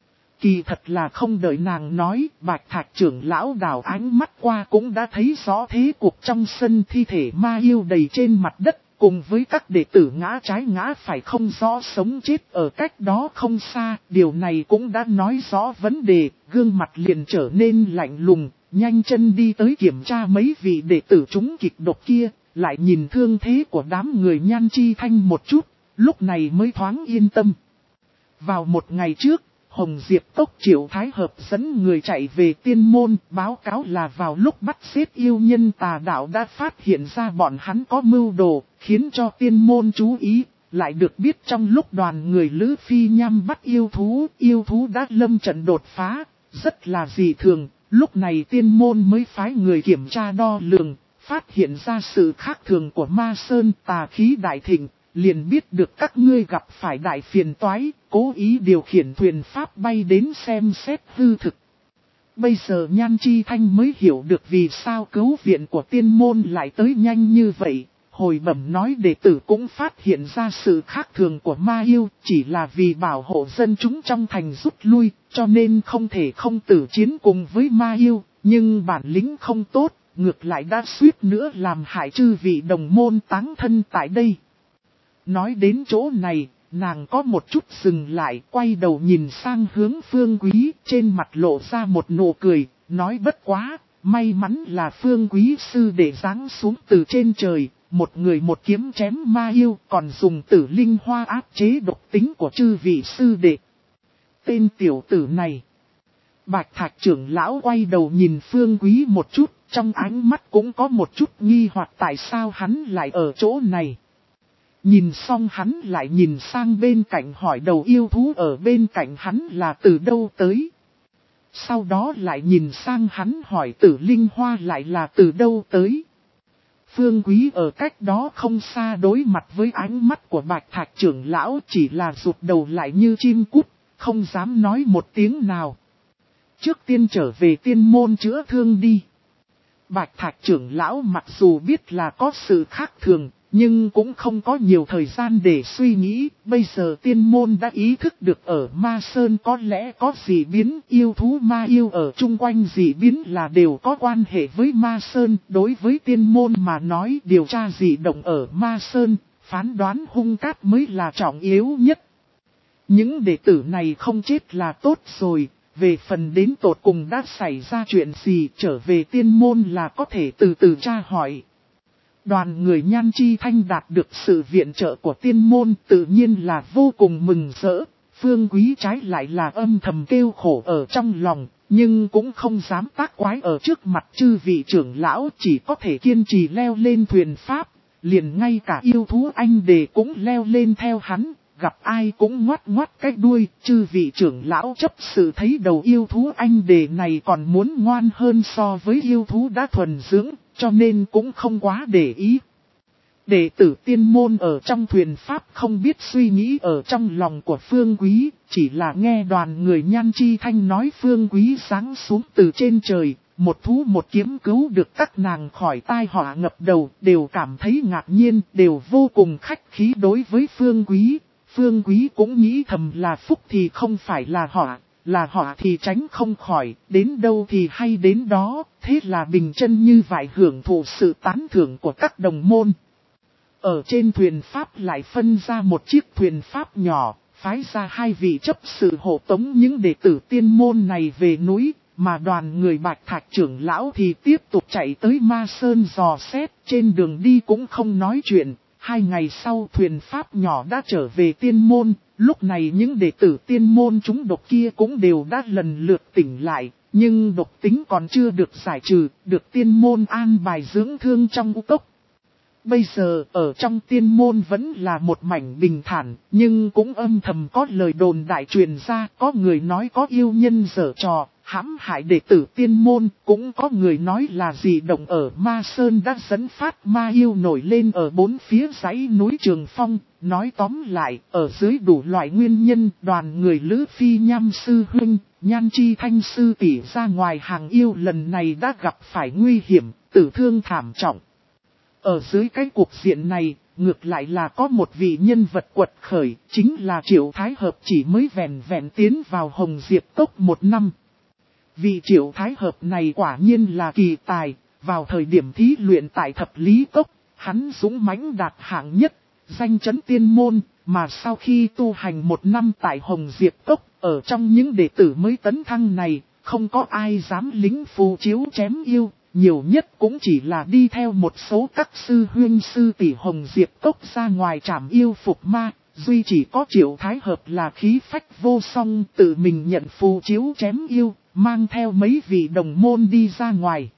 Kỳ thật là không đợi nàng nói, Bạch Thạch trưởng lão đảo ánh mắt qua cũng đã thấy rõ thế cục trong sân, thi thể ma yêu đầy trên mặt đất, cùng với các đệ tử ngã trái ngã phải không rõ sống chết ở cách đó không xa. Điều này cũng đã nói rõ vấn đề, gương mặt liền trở nên lạnh lùng, nhanh chân đi tới kiểm tra mấy vị đệ tử trúng kịch độc kia, lại nhìn thương thế của đám người Nhan Chi Thanh một chút, lúc này mới thoáng yên tâm. Vào một ngày trước, Hồng Diệp Tốc Triệu Thái Hợp dẫn người chạy về tiên môn, báo cáo là vào lúc bắt xếp yêu nhân tà đạo đã phát hiện ra bọn hắn có mưu đồ, khiến cho tiên môn chú ý, lại được biết trong lúc đoàn người Lữ Phi Nham bắt yêu thú, yêu thú đã lâm trận đột phá, rất là dị thường, lúc này tiên môn mới phái người kiểm tra đo lường, phát hiện ra sự khác thường của ma sơn tà khí đại thịnh. Liền biết được các ngươi gặp phải đại phiền toái, cố ý điều khiển thuyền pháp bay đến xem xét hư thực. Bây giờ Nhan Chi Thanh mới hiểu được vì sao cứu viện của tiên môn lại tới nhanh như vậy. Hồi bẩm nói đệ tử cũng phát hiện ra sự khác thường của ma yêu, chỉ là vì bảo hộ dân chúng trong thành rút lui, cho nên không thể không tử chiến cùng với ma yêu, nhưng bản lĩnh không tốt, ngược lại đã suýt nữa làm hại chư vị đồng môn táng thân tại đây. Nói đến chỗ này, nàng có một chút dừng lại, quay đầu nhìn sang hướng Phương Quý, trên mặt lộ ra một nụ cười, nói bất quá, may mắn là Phương Quý sư đệ giáng xuống từ trên trời, một người một kiếm chém ma yêu, còn dùng tử linh hoa áp chế độc tính của chư vị sư đệ. Tên tiểu tử này. Bạch Thạch trưởng lão quay đầu nhìn Phương Quý một chút, trong ánh mắt cũng có một chút nghi hoặc tại sao hắn lại ở chỗ này. Nhìn xong hắn lại nhìn sang bên cạnh hỏi đầu yêu thú ở bên cạnh hắn là từ đâu tới. sau đó lại nhìn sang hắn hỏi Tử Linh Hoa lại là từ đâu tới. Phương Quý ở cách đó không xa đối mặt với ánh mắt của Bạch Thạch trưởng lão chỉ là rụt đầu lại như chim cút, không dám nói một tiếng nào. Trước tiên trở về tiên môn chữa thương đi. Bạch Thạch trưởng lão mặc dù biết là có sự khác thường, nhưng cũng không có nhiều thời gian để suy nghĩ. Bây giờ tiên môn đã ý thức được ở Ma Sơn có lẽ có dị biến, yêu thú ma yêu ở chung quanh dị biến là đều có quan hệ với Ma Sơn. Đối với tiên môn mà nói điều tra dị động ở Ma Sơn, phán đoán hung cát mới là trọng yếu nhất. Những đệ tử này không chết là tốt rồi. Về phần đến tột cùng đã xảy ra chuyện gì trở về tiên môn là có thể từ từ tra hỏi. Đoàn người Nhan Chi Thanh đạt được sự viện trợ của tiên môn tự nhiên là vô cùng mừng rỡ. Phương Quý trái lại là âm thầm kêu khổ ở trong lòng, nhưng cũng không dám tác quái ở trước mặt chư vị trưởng lão, chỉ có thể kiên trì leo lên thuyền pháp. Liền ngay cả yêu thú anh đề cũng leo lên theo hắn. Gặp ai cũng ngoắt ngoắt cái đuôi, chư vị trưởng lão chấp sự thấy đầu yêu thú anh đề này còn muốn ngoan hơn so với yêu thú đã thuần dưỡng, cho nên cũng không quá để ý. Đệ tử tiên môn ở trong thuyền pháp không biết suy nghĩ ở trong lòng của Phương Quý, chỉ là nghe đoàn người Nhan Chi Thanh nói Phương Quý giáng xuống từ trên trời, một thú một kiếm cứu được các nàng khỏi tai họa ngập đầu, đều cảm thấy ngạc nhiên, đều vô cùng khách khí đối với Phương Quý. Phương Quý cũng nghĩ thầm là phúc thì không phải là họa, là họa thì tránh không khỏi, đến đâu thì hay đến đó, thế là bình chân như vậy hưởng thụ sự tán thưởng của các đồng môn. Ở trên thuyền pháp lại phân ra một chiếc thuyền pháp nhỏ, phái ra hai vị chấp sự hộ tống những đệ tử tiên môn này về núi, mà đoàn người Bạch Thạch trưởng lão thì tiếp tục chạy tới Ma Sơn dò xét, trên đường đi cũng không nói chuyện. Hai ngày sau thuyền pháp nhỏ đã trở về tiên môn, lúc này những đệ tử tiên môn chúng độc kia cũng đều đã lần lượt tỉnh lại, nhưng độc tính còn chưa được giải trừ, được tiên môn an bài dưỡng thương trong u cốc. Bây giờ ở trong tiên môn vẫn là một mảnh bình thản, nhưng cũng âm thầm có lời đồn đại truyền ra, có người nói có yêu nhân giở trò, hãm hại đệ tử tiên môn, cũng có người nói là dị động ở Ma Sơn đã dẫn phát ma yêu nổi lên ở bốn phía dãy núi Trường Phong. Nói tóm lại, ở dưới đủ loại nguyên nhân, đoàn người Lữ Phi Nham sư huynh, Nhan Chi Thanh sư tỷ ra ngoài hàng yêu lần này đã gặp phải nguy hiểm, tử thương thảm trọng. Ở dưới cái cuộc diện này, ngược lại là có một vị nhân vật quật khởi, chính là Triệu Thái Hợp chỉ mới vẹn vẹn tiến vào Hồng Diệp Cốc một năm. Vị Triệu Thái Hợp này quả nhiên là kỳ tài, vào thời điểm thí luyện tại Thập Lý Cốc, hắn dũng mãnh đạt hạng nhất, danh chấn tiên môn, mà sau khi tu hành một năm tại Hồng Diệp Cốc, ở trong những đệ tử mới tấn thăng này, không có ai dám lính phù chiếu chém yêu. Nhiều nhất cũng chỉ là đi theo một số các sư huynh sư tỷ Hồng Diệp Cốc ra ngoài trảm yêu phục ma, duy chỉ có Triệu Thái Hợp là khí phách vô song tự mình nhận phù chiếu chém yêu, mang theo mấy vị đồng môn đi ra ngoài.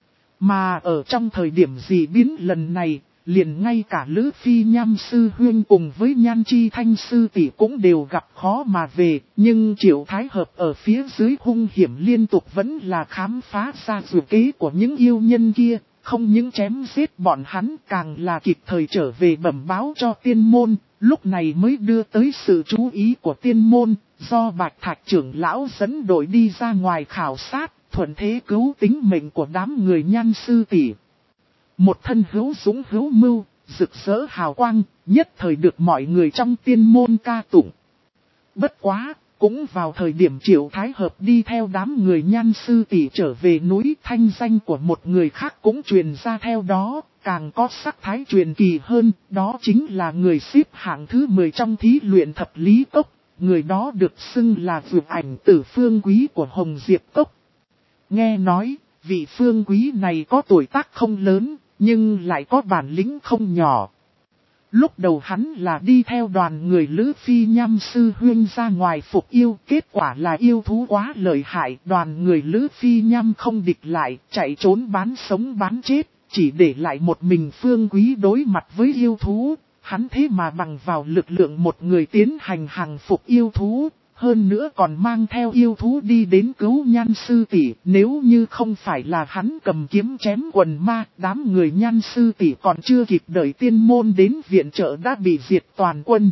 Mà ở trong thời điểm dị biến lần này, liền ngay cả Lữ Phi Nham sư huynh cùng với Nhan Chi Thanh sư tỷ cũng đều gặp khó mà về, nhưng Triệu Thái Hợp ở phía dưới hung hiểm liên tục vẫn là khám phá ra dự kế của những yêu nhân kia, không những chém giết bọn hắn càng là kịp thời trở về bẩm báo cho tiên môn, lúc này mới đưa tới sự chú ý của tiên môn, do Bạch Thạch trưởng lão dẫn đội đi ra ngoài khảo sát, thuận thế cứu tính mệnh của đám người Nhan sư tỷ. Một thân hữu dũng hữu mưu, rực rỡ hào quang, nhất thời được mọi người trong tiên môn ca tụng. Bất quá, cũng vào thời điểm Triệu Thái Hợp đi theo đám người Nhan sư tỷ trở về núi, thanh danh của một người khác cũng truyền ra theo đó, càng có sắc thái truyền kỳ hơn, đó chính là người xếp hạng thứ mười trong thí luyện Thập Lý Cốc, người đó được xưng là vượt ảnh tử Phương Quý của Hồng Diệp Cốc. Nghe nói, vị Phương Quý này có tuổi tác không lớn, nhưng lại có bản lĩnh không nhỏ. Lúc đầu hắn là đi theo đoàn người Lữ Phi Nham sư huynh ra ngoài phục yêu, kết quả là yêu thú quá lợi hại, đoàn người Lữ Phi Nham không địch lại, chạy trốn bán sống bán chết, chỉ để lại một mình Phương Quý đối mặt với yêu thú. Hắn thế mà bằng vào lực lượng một người tiến hành hàng phục yêu thú, hơn nữa còn mang theo yêu thú đi đến cứu Nhan sư tỷ. Nếu như không phải là hắn cầm kiếm chém quần ma, đám người Nhan sư tỷ còn chưa kịp đợi tiên môn đến viện trợ đã bị diệt toàn quân.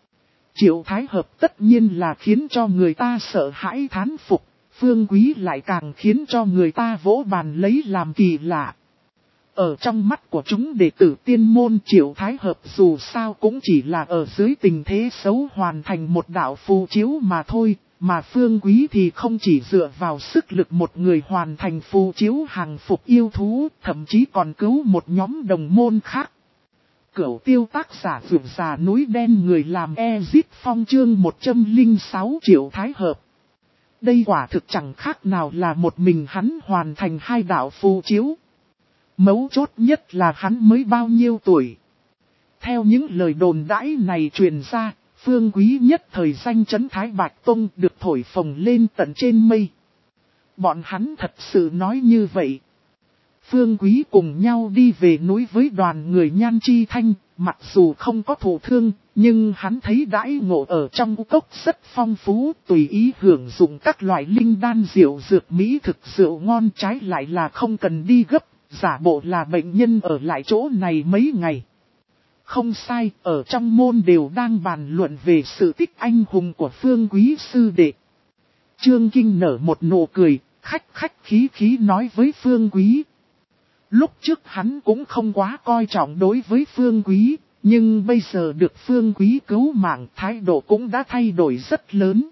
Triệu Thái Hợp tất nhiên là khiến cho người ta sợ hãi thán phục, Phương Quý lại càng khiến cho người ta vỗ bàn lấy làm kỳ lạ. Ở trong mắt của chúng đệ tử tiên môn, Triệu Thái Hợp dù sao cũng chỉ là ở dưới tình thế xấu hoàn thành một đạo phù chiếu mà thôi, mà Phương Quý thì không chỉ dựa vào sức lực một người hoàn thành phù chiếu hàng phục yêu thú, thậm chí còn cứu một nhóm đồng môn khác. Cửu tiêu tác giả vượt già núi đen người làm Ezit Phong chương một trăm lẻ sáu Triệu Thái Hợp. Đây quả thực chẳng khác nào là một mình hắn hoàn thành hai đạo phù chiếu. Mấu chốt nhất là hắn mới bao nhiêu tuổi. Theo những lời đồn đãi này truyền ra, Phương Quý nhất thời danh chấn Thái Bạch Tông được thổi phồng lên tận trên mây. Bọn hắn thật sự nói như vậy. Phương Quý cùng nhau đi về núi với đoàn người Nhan Chi Thanh, mặc dù không có thụ thương, nhưng hắn thấy đãi ngộ ở trong cốc rất phong phú, tùy ý hưởng dụng các loại linh đan rượu dược mỹ thực rượu ngon, trái lại là không cần đi gấp, giả bộ là bệnh nhân ở lại chỗ này mấy ngày. Không sai, ở trong môn đều đang bàn luận về sự tích anh hùng của Phương Quý sư đệ. Trương Kinh nở một nụ cười, khách khách khí khí nói với Phương Quý. Lúc trước hắn cũng không quá coi trọng đối với Phương Quý, nhưng bây giờ được Phương Quý cứu mạng, thái độ cũng đã thay đổi rất lớn.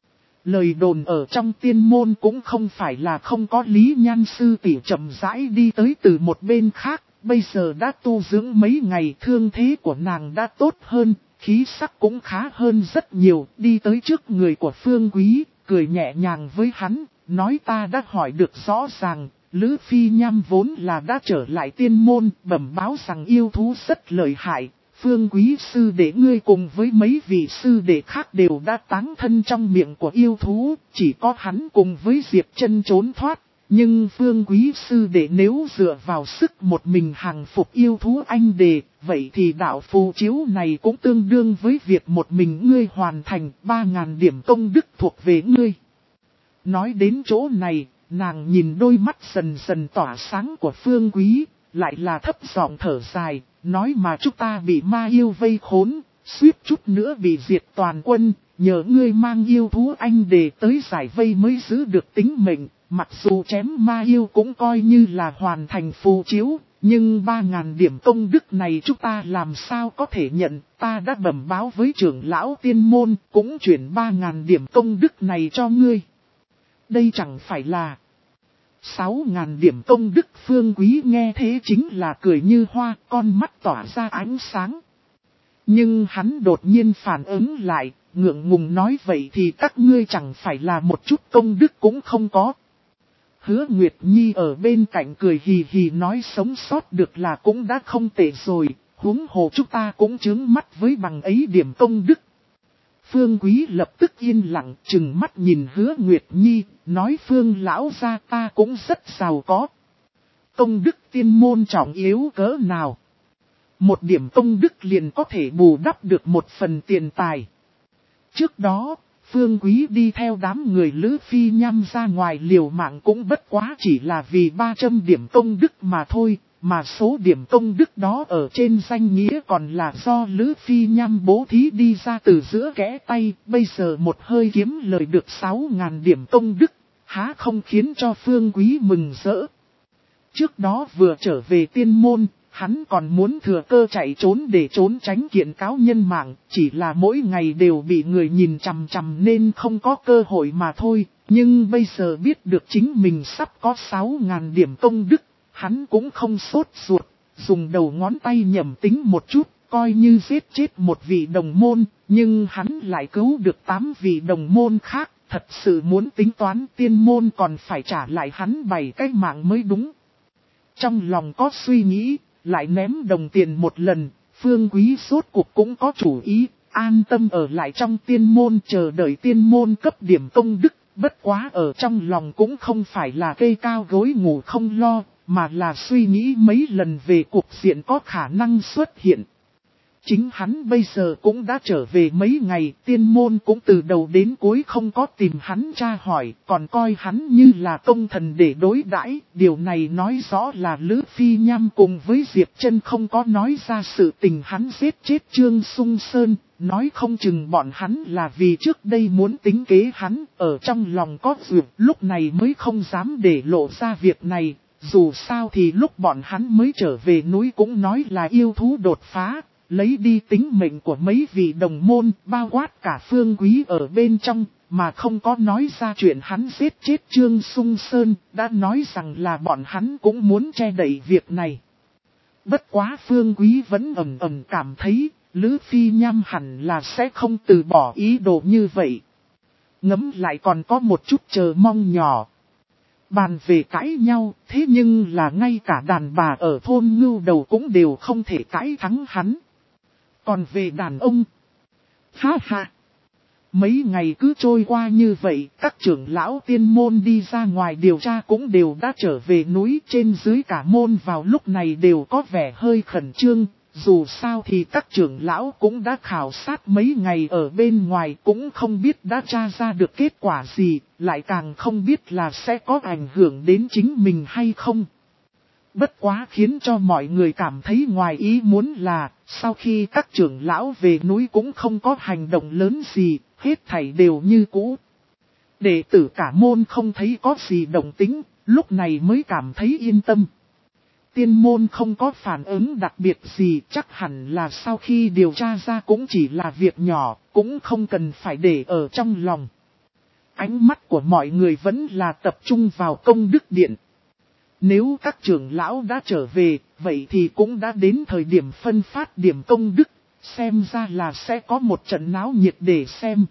Lời đồn ở trong tiên môn cũng không phải là không có lý. Nhan sư tỷ chậm rãi đi tới từ một bên khác, bây giờ đã tu dưỡng mấy ngày, thương thế của nàng đã tốt hơn, khí sắc cũng khá hơn rất nhiều, đi tới trước người của Phương Quý, cười nhẹ nhàng với hắn, nói ta đã hỏi được rõ ràng. Lữ Phi Nham vốn là đã trở lại tiên môn, bẩm báo rằng yêu thú rất lợi hại. Phương Quý sư đệ ngươi cùng với mấy vị sư đệ khác đều đã táng thân trong miệng của yêu thú, chỉ có hắn cùng với Diệp Chân trốn thoát. Nhưng Phương Quý sư đệ nếu dựa vào sức một mình hàng phục yêu thú anh đề, vậy thì đạo phù chiếu này cũng tương đương với việc một mình ngươi hoàn thành ba ngàn điểm công đức thuộc về ngươi. Nói đến chỗ này, nàng nhìn đôi mắt dần dần tỏa sáng của Phương Quý, lại là thấp giọng thở dài, nói mà chúng ta bị ma yêu vây khốn, suýt chút nữa bị diệt toàn quân, nhờ ngươi mang yêu thú anh đề tới giải vây mới giữ được tính mệnh, mặc dù chém ma yêu cũng coi như là hoàn thành phù chiếu, nhưng ba ngàn điểm công đức này chúng ta làm sao có thể nhận, ta đã bẩm báo với trưởng lão tiên môn, cũng chuyển ba ngàn điểm công đức này cho ngươi. Đây chẳng phải là sáu ngàn điểm công đức. Phương Quý nghe thế chính là cười như hoa, con mắt tỏa ra ánh sáng. Nhưng hắn đột nhiên phản ứng lại, ngượng ngùng nói vậy thì các ngươi chẳng phải là một chút công đức cũng không có. Hứa Nguyệt Nhi ở bên cạnh cười hì hì nói sống sót được là cũng đã không tệ rồi, huống hồ chúng ta cũng chướng mắt với bằng ấy điểm công đức. Phương Quý lập tức yên lặng, chừng mắt nhìn Hứa Nguyệt Nhi, nói Phương lão gia ta cũng rất giàu có. Công đức tiên môn trọng yếu cỡ nào? Một điểm công đức liền có thể bù đắp được một phần tiền tài. Trước đó, Phương Quý đi theo đám người Lữ Phi Nham ra ngoài liều mạng cũng bất quá chỉ là vì ba trăm điểm công đức mà thôi. Mà số điểm công đức đó ở trên danh nghĩa còn là do Lữ Phi Nham bố thí đi ra từ giữa kẽ tay, bây giờ một hơi kiếm lời được sáu ngàn điểm công đức, há không khiến cho Phương Quý mừng rỡ. Trước đó vừa trở về tiên môn, hắn còn muốn thừa cơ chạy trốn để trốn tránh kiện cáo nhân mạng, chỉ là mỗi ngày đều bị người nhìn chằm chằm nên không có cơ hội mà thôi, nhưng bây giờ biết được chính mình sắp có sáu ngàn điểm công đức. Hắn cũng không sốt ruột, dùng đầu ngón tay nhẩm tính một chút, coi như giết chết một vị đồng môn, nhưng hắn lại cứu được tám vị đồng môn khác, thật sự muốn tính toán tiên môn còn phải trả lại hắn bảy cái mạng mới đúng. Trong lòng có suy nghĩ, lại ném đồng tiền một lần, Phương Quý sốt cuộc cũng có chủ ý, an tâm ở lại trong tiên môn chờ đợi tiên môn cấp điểm công đức, bất quá ở trong lòng cũng không phải là cây cao gối ngủ không lo. Mà là suy nghĩ mấy lần về cuộc diện có khả năng xuất hiện. Chính hắn bây giờ cũng đã trở về mấy ngày, tiên môn cũng từ đầu đến cuối không có tìm hắn tra hỏi, còn coi hắn như là công thần để đối đãi. Điều này nói rõ là Lữ Phi Nham cùng với Diệp Trân không có nói ra sự tình hắn giết chết Trương Sung Sơn, nói không chừng bọn hắn là vì trước đây muốn tính kế hắn, ở trong lòng có duyệt, lúc này mới không dám để lộ ra việc này. Dù sao thì lúc bọn hắn mới trở về núi cũng nói là yêu thú đột phá, lấy đi tính mệnh của mấy vị đồng môn, bao quát cả Phương Quý ở bên trong, mà không có nói ra chuyện hắn giết chết Trương Sung Sơn, đã nói rằng là bọn hắn cũng muốn che đậy việc này. Bất quá Phương Quý vẫn ầm ầm cảm thấy, Lữ Phi Nham hẳn là sẽ không từ bỏ ý đồ như vậy. Ngẫm lại còn có một chút chờ mong nhỏ. Bàn về cãi nhau, thế nhưng là ngay cả đàn bà ở thôn Ngưu Đầu cũng đều không thể cãi thắng hắn. Còn về đàn ông, ha ha, mấy ngày cứ trôi qua như vậy, các trưởng lão tiên môn đi ra ngoài điều tra cũng đều đã trở về núi, trên dưới cả môn vào lúc này đều có vẻ hơi khẩn trương. Dù sao thì các trưởng lão cũng đã khảo sát mấy ngày ở bên ngoài, cũng không biết đã tra ra được kết quả gì, lại càng không biết là sẽ có ảnh hưởng đến chính mình hay không. Bất quá khiến cho mọi người cảm thấy ngoài ý muốn là, sau khi các trưởng lão về núi cũng không có hành động lớn gì, hết thảy đều như cũ. Đệ tử cả môn không thấy có gì động tĩnh, lúc này mới cảm thấy yên tâm. Tiên môn không có phản ứng đặc biệt gì, chắc hẳn là sau khi điều tra ra cũng chỉ là việc nhỏ, cũng không cần phải để ở trong lòng. Ánh mắt của mọi người vẫn là tập trung vào công đức điện. Nếu các trưởng lão đã trở về, vậy thì cũng đã đến thời điểm phân phát điểm công đức, xem ra là sẽ có một trận náo nhiệt để xem.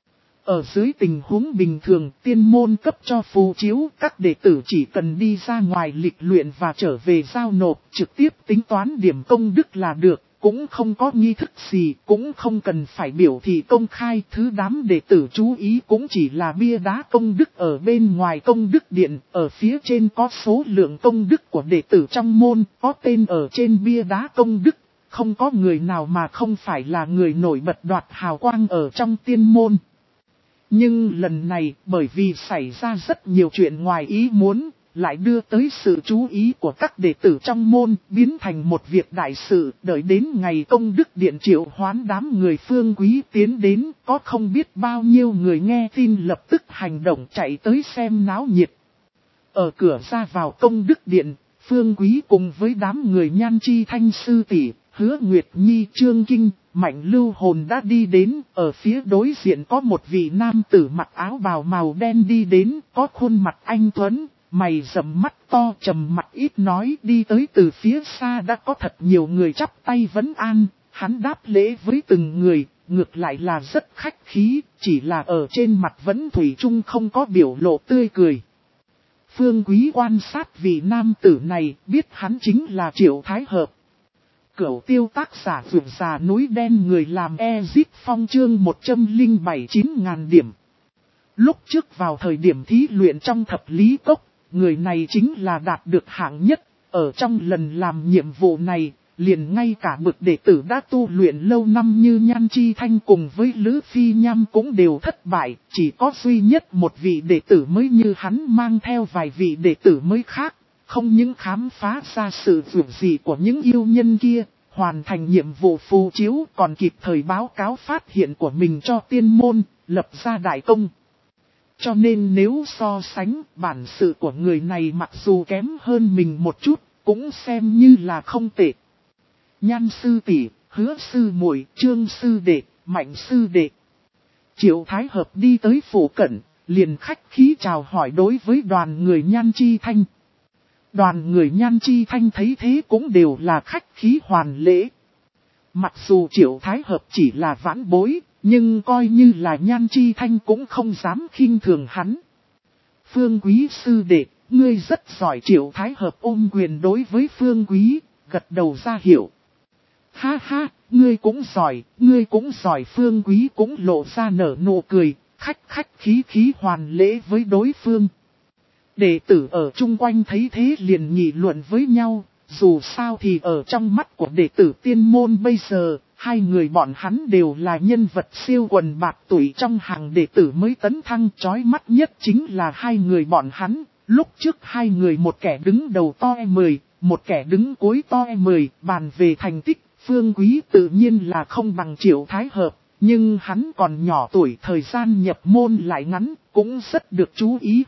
Ở dưới tình huống bình thường, tiên môn cấp cho phù chiếu, các đệ tử chỉ cần đi ra ngoài lịch luyện và trở về giao nộp, trực tiếp tính toán điểm công đức là được, cũng không có nghi thức gì, cũng không cần phải biểu thị công khai. Thứ đám đệ tử chú ý cũng chỉ là bia đá công đức ở bên ngoài công đức điện, ở phía trên có số lượng công đức của đệ tử trong môn, có tên ở trên bia đá công đức, không có người nào mà không phải là người nổi bật đoạt hào quang ở trong tiên môn. Nhưng lần này, bởi vì xảy ra rất nhiều chuyện ngoài ý muốn, lại đưa tới sự chú ý của các đệ tử trong môn, biến thành một việc đại sự. Đợi đến ngày công đức điện triệu hoán đám người Phương Quý tiến đến, có không biết bao nhiêu người nghe tin lập tức hành động chạy tới xem náo nhiệt. Ở cửa ra vào công đức điện, Phương Quý cùng với đám người Nhan Chi Thanh sư tỷ, Hứa Nguyệt Nhi, Trương Kinh, Mạnh Lưu Hồn đã đi đến, ở phía đối diện có một vị nam tử mặc áo bào màu đen đi đến, có khuôn mặt anh tuấn, mày rậm mắt to trầm mặt ít nói, đi tới từ phía xa đã có thật nhiều người chắp tay vấn an, hắn đáp lễ với từng người, ngược lại là rất khách khí, chỉ là ở trên mặt vẫn thủy chung không có biểu lộ tươi cười. Phương Quý quan sát vị nam tử này, biết hắn chính là Triệu Thái Hợp. Cửu tiêu tác giả vượt già núi đen người làm Ezip Phong chương một trăm lẻ bảy chín ngàn điểm. Lúc trước vào thời điểm thí luyện trong thập lý cốc, người này chính là đạt được hạng nhất. Ở trong lần làm nhiệm vụ này, liền ngay cả bậc đệ tử đã tu luyện lâu năm như Nhan Chi Thanh cùng với Lữ Phi Nham cũng đều thất bại. Chỉ có duy nhất một vị đệ tử mới như hắn mang theo vài vị đệ tử mới khác. Không những khám phá ra sự vượt dị của những yêu nhân kia, hoàn thành nhiệm vụ phù chiếu còn kịp thời báo cáo phát hiện của mình cho tiên môn, lập ra đại công. Cho nên nếu so sánh, bản sự của người này mặc dù kém hơn mình một chút, cũng xem như là không tệ. Nhan sư tỷ, Hứa sư muội, Trương sư đệ, Mạnh sư đệ. Triệu Thái Hợp đi tới phủ cận, liền khách khí chào hỏi đối với đoàn người Nhan Chi Thanh. Đoàn người Nhan Chi Thanh thấy thế cũng đều là khách khí hoàn lễ. Mặc dù Triệu Thái Hợp chỉ là vãn bối, nhưng coi như là Nhan Chi Thanh cũng không dám khinh thường hắn. Phương Quý sư đệ, ngươi rất giỏi. Triệu Thái Hợp ôm quyền đối với Phương Quý, gật đầu ra hiệu. Ha ha, ngươi cũng giỏi, ngươi cũng giỏi. Phương Quý cũng lộ ra nở nụ cười, khách khách khí khí hoàn lễ với đối phương. Đệ tử ở chung quanh thấy thế liền nghị luận với nhau, dù sao thì ở trong mắt của đệ tử tiên môn bây giờ, Hai người bọn hắn đều là nhân vật siêu quần bạc tuổi trong hàng đệ tử mới tấn thăng, chói mắt nhất chính là hai người bọn hắn. Lúc trước hai người một kẻ đứng đầu to e mười, một kẻ đứng cuối to e mười, bàn về thành tích, Phương Quý tự nhiên là không bằng Triệu Thái Hợp, nhưng hắn còn nhỏ tuổi, thời gian nhập môn lại ngắn, cũng rất được chú ý.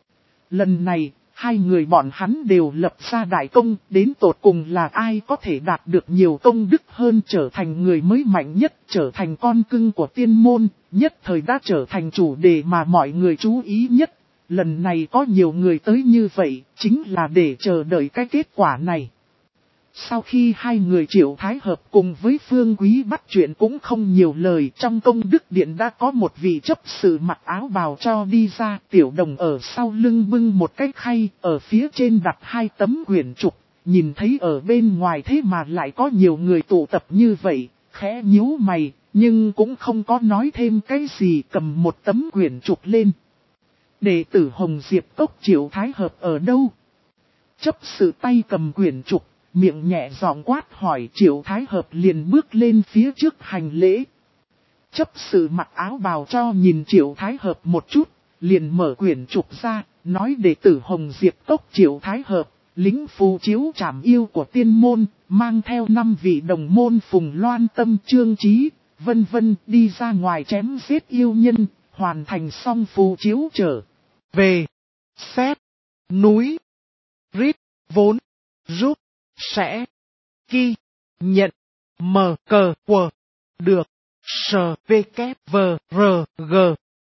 Lần này, hai người bọn hắn đều lập ra đại công, đến tột cùng là ai có thể đạt được nhiều công đức hơn, trở thành người mới mạnh nhất, trở thành con cưng của tiên môn, nhất thời đã trở thành chủ đề mà mọi người chú ý nhất. Lần này có nhiều người tới như vậy, chính là để chờ đợi cái kết quả này. Sau khi hai người Triệu Thái Hợp cùng với Phương Quý bắt chuyện cũng không nhiều lời, trong công đức điện đã có một vị chấp sự mặc áo bào cho đi ra, Tiểu Đồng ở sau lưng bưng một cái khay, ở phía trên đặt hai tấm quyển trục, nhìn thấy ở bên ngoài thế mà lại có nhiều người tụ tập như vậy, khẽ nhíu mày, nhưng cũng không có nói thêm cái gì, cầm một tấm quyển trục lên. Đệ tử Hồng Diệp Cốc Triệu Thái Hợp ở đâu? Chấp sự tay cầm quyển trục, miệng nhẹ giọng quát hỏi, Triệu Thái Hợp liền bước lên phía trước hành lễ. Chấp sự mặc áo bào cho nhìn Triệu Thái Hợp một chút, liền mở quyển trục ra, nói đệ tử Hồng Diệp Cốc Triệu Thái Hợp, lính phù chiếu trảm yêu của tiên môn, mang theo năm vị đồng môn Phùng Loan Tâm, Trương Trí, vân vân đi ra ngoài chém giết yêu nhân, hoàn thành xong phù chiếu trở về. Xét, núi, rít, vốn, rút, sẽ, ki, nhận, mờ, cờ, quờ, được, sờ, vê, kép, vờ, rờ, gờ.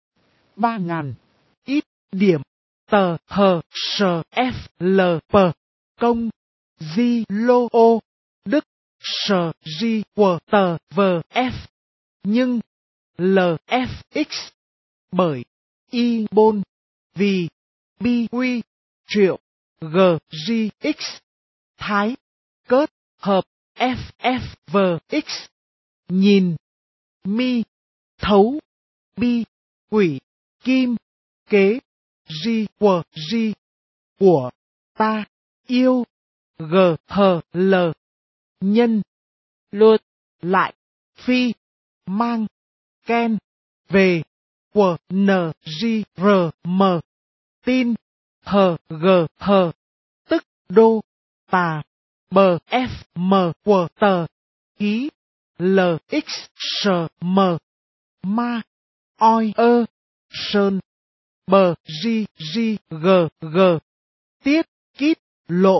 Ba ngàn, ít, điểm, tờ, hờ, sờ, ép, lờ, pờ, công, di, lô, ô, đức, sờ, di, quờ, tờ, vờ, ép. Nhưng, lờ, ép, x, bởi, y, bôn, vì, bi, quy, triệu, g, g, x, thái, cớt, hợp, f, f, v, x, nhìn, mi, thấu, bi, quỷ, kim, kế, g, quờ, g, của, ta, yêu, g, hờ, l, nhân, luật, lại, phi, mang, ken, về, quờ, n, g, r, m, tin, hờ, g, hờ, tức, đô, tà, bờ, f, m, quờ, tờ, ký, l, x, s, m, ma, oi, ơ, sơn, bờ, g, g, g, g, tiết, kít, lộ,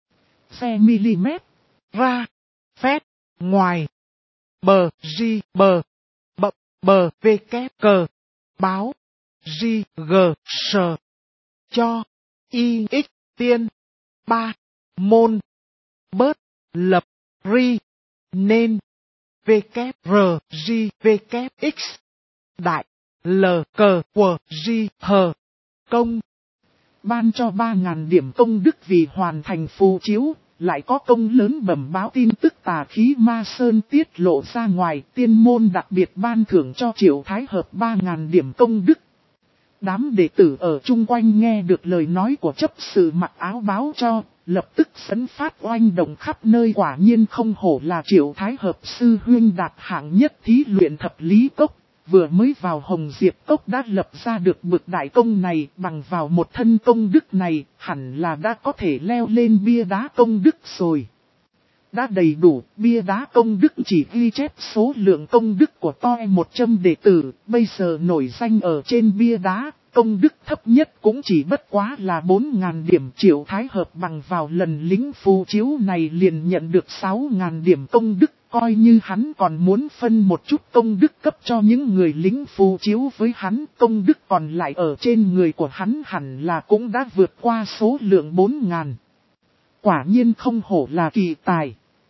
xe mm, ra, phét, ngoài, bờ, g, bờ, bập, bờ, v, kép, cờ, báo, g, g, s, cho, y, x, tiên, ba, môn, bớt, lập, ri, nên, v, kép, r, g, v, kép, x, đại, l, cờ, quờ, g, hờ, công. Ban cho ba ngàn điểm công đức vì hoàn thành phù chiếu, lại có công lớn bẩm báo tin tức tà khí ma sơn tiết lộ ra ngoài, tiên môn đặc biệt ban thưởng cho Triệu Thái Hợp ba ngàn điểm công đức. Đám đệ tử ở chung quanh nghe được lời nói của chấp sự mặc áo báo cho, lập tức sấn phát oanh động khắp nơi, quả nhiên không hổ là Triệu Thái Hợp sư huynh đạt hạng nhất thí luyện thập lý cốc. Vừa mới vào Hồng Diệp Cốc đã lập ra được bực đại công này, bằng vào một thân công đức này, hẳn là đã có thể leo lên bia đá công đức rồi. Đã đầy đủ, bia đá công đức chỉ ghi chép số lượng công đức của toi một trăm đệ tử, bây giờ nổi danh ở trên bia đá, công đức thấp nhất cũng chỉ bất quá là bốn ngàn điểm. Triệu Thái Hợp bằng vào lần lính phù chiếu này liền nhận được sáu ngàn điểm công đức. Coi như hắn còn muốn phân một chút công đức cấp cho những người lính phù chiếu với hắn, công đức còn lại ở trên người của hắn hẳn là cũng đã vượt qua số lượng bốn ngàn. Quả nhiên không hổ là kỳ tài.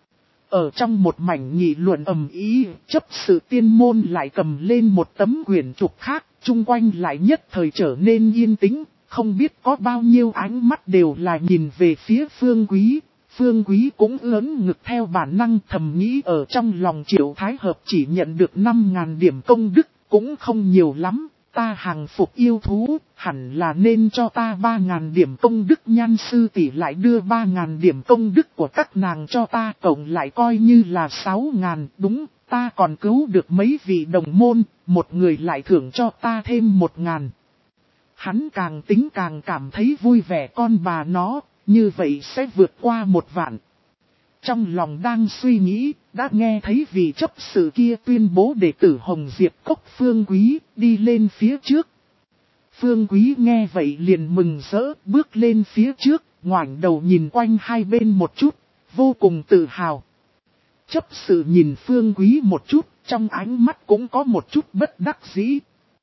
Ở trong một mảnh nghị luận ầm ý, chấp sự tiên môn lại cầm lên một tấm quyển trục khác, chung quanh lại nhất thời trở nên yên tĩnh, không biết có bao nhiêu ánh mắt đều là nhìn về phía Phương Quý. Phương Quý cũng ớn ngực theo bản năng, thầm nghĩ ở trong lòng Triệu Thái Hợp chỉ nhận được năm ngàn điểm công đức, cũng không nhiều lắm, ta hàng phục yêu thú, hẳn là nên cho ta ba ngàn điểm công đức. Nhan sư tỷ lại đưa ba ngàn điểm công đức của các nàng cho ta, cộng lại coi như là sáu ngàn, đúng, ta còn cứu được mấy vị đồng môn, một người lại thưởng cho ta thêm một ngàn. Hắn càng tính càng cảm thấy vui vẻ con bà nó, như vậy sẽ vượt qua một vạn. Trong lòng đang suy nghĩ, đã nghe thấy vị chấp sự kia tuyên bố đệ tử Hồng Diệp Cốc Phương Quý đi lên phía trước. Phương Quý nghe vậy liền mừng rỡ, bước lên phía trước, ngoảnh đầu nhìn quanh hai bên một chút, vô cùng tự hào. Chấp sự nhìn Phương Quý một chút, trong ánh mắt cũng có một chút bất đắc dĩ.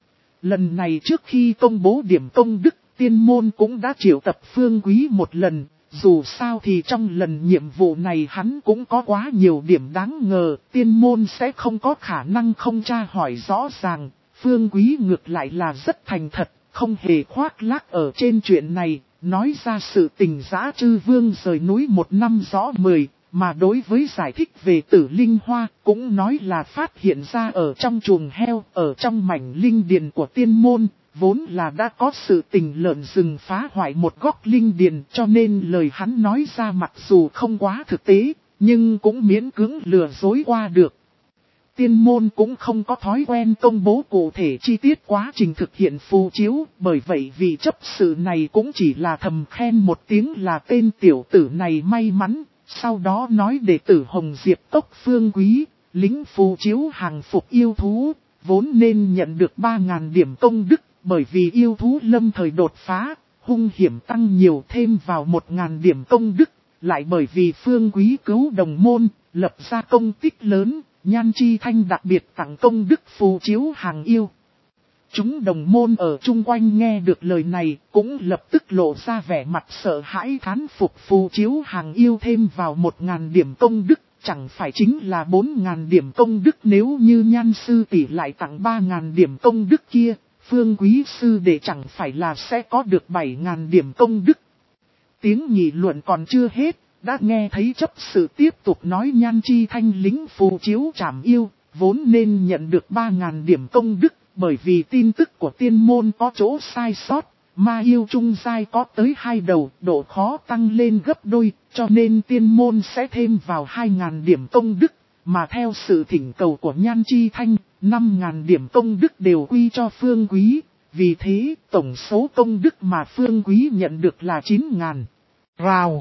Lần này trước khi công bố điểm công đức, tiên môn cũng đã triệu tập Phương Quý một lần. Dù sao thì trong lần nhiệm vụ này hắn cũng có quá nhiều điểm đáng ngờ, tiên môn sẽ không có khả năng không tra hỏi rõ ràng. Phương Quý ngược lại là rất thành thật, không hề khoác lác ở trên chuyện này, nói ra sự tình Dã Trư Vương rời núi một năm rõ mười, mà đối với giải thích về Tử Linh Hoa, cũng nói là phát hiện ra ở trong chuồng heo, ở trong mảnh linh điền của tiên môn. Vốn là đã có sự tình lợn rừng phá hoại một góc linh điền, cho nên lời hắn nói ra mặc dù không quá thực tế, nhưng cũng miễn cưỡng lừa dối qua được. Tiên môn cũng không có thói quen công bố cụ thể chi tiết quá trình thực hiện phù chiếu, bởi vậy vị chấp sự này cũng chỉ là thầm khen một tiếng là tên tiểu tử này may mắn, sau đó nói đệ tử Hồng Diệp Cốc Phương Quý, lính phù chiếu hàng phục yêu thú, vốn nên nhận được ba nghìn điểm công đức. Bởi vì yêu thú lâm thời đột phá, hung hiểm tăng nhiều thêm vào một nghìn điểm công đức, lại bởi vì Phương Quý cứu đồng môn, lập ra công tích lớn, Nhan Chi Thanh đặc biệt tặng công đức phù chiếu hàng yêu. Chúng đồng môn ở chung quanh nghe được lời này, cũng lập tức lộ ra vẻ mặt sợ hãi thán phục phù chiếu hàng yêu thêm vào một nghìn điểm công đức, chẳng phải chính là bốn nghìn điểm công đức nếu như Nhan Sư tỷ lại tặng ba nghìn điểm công đức kia. Phương Quý sư đệ chẳng phải là sẽ có được bảy nghìn điểm công đức. Tiếng nghị luận còn chưa hết, đã nghe thấy chấp sự tiếp tục nói Nhan Chi Thanh lính phù chiếu trảm yêu, vốn nên nhận được ba nghìn điểm công đức, bởi vì tin tức của tiên môn có chỗ sai sót, ma yêu trung giai có tới hai đầu, độ khó tăng lên gấp đôi, cho nên tiên môn sẽ thêm vào hai nghìn điểm công đức. Mà theo sự thỉnh cầu của Nhan Chi Thanh, năm nghìn điểm công đức đều quy cho Phương Quý. Vì thế, tổng số công đức mà Phương Quý nhận được là chín nghìn. Rào.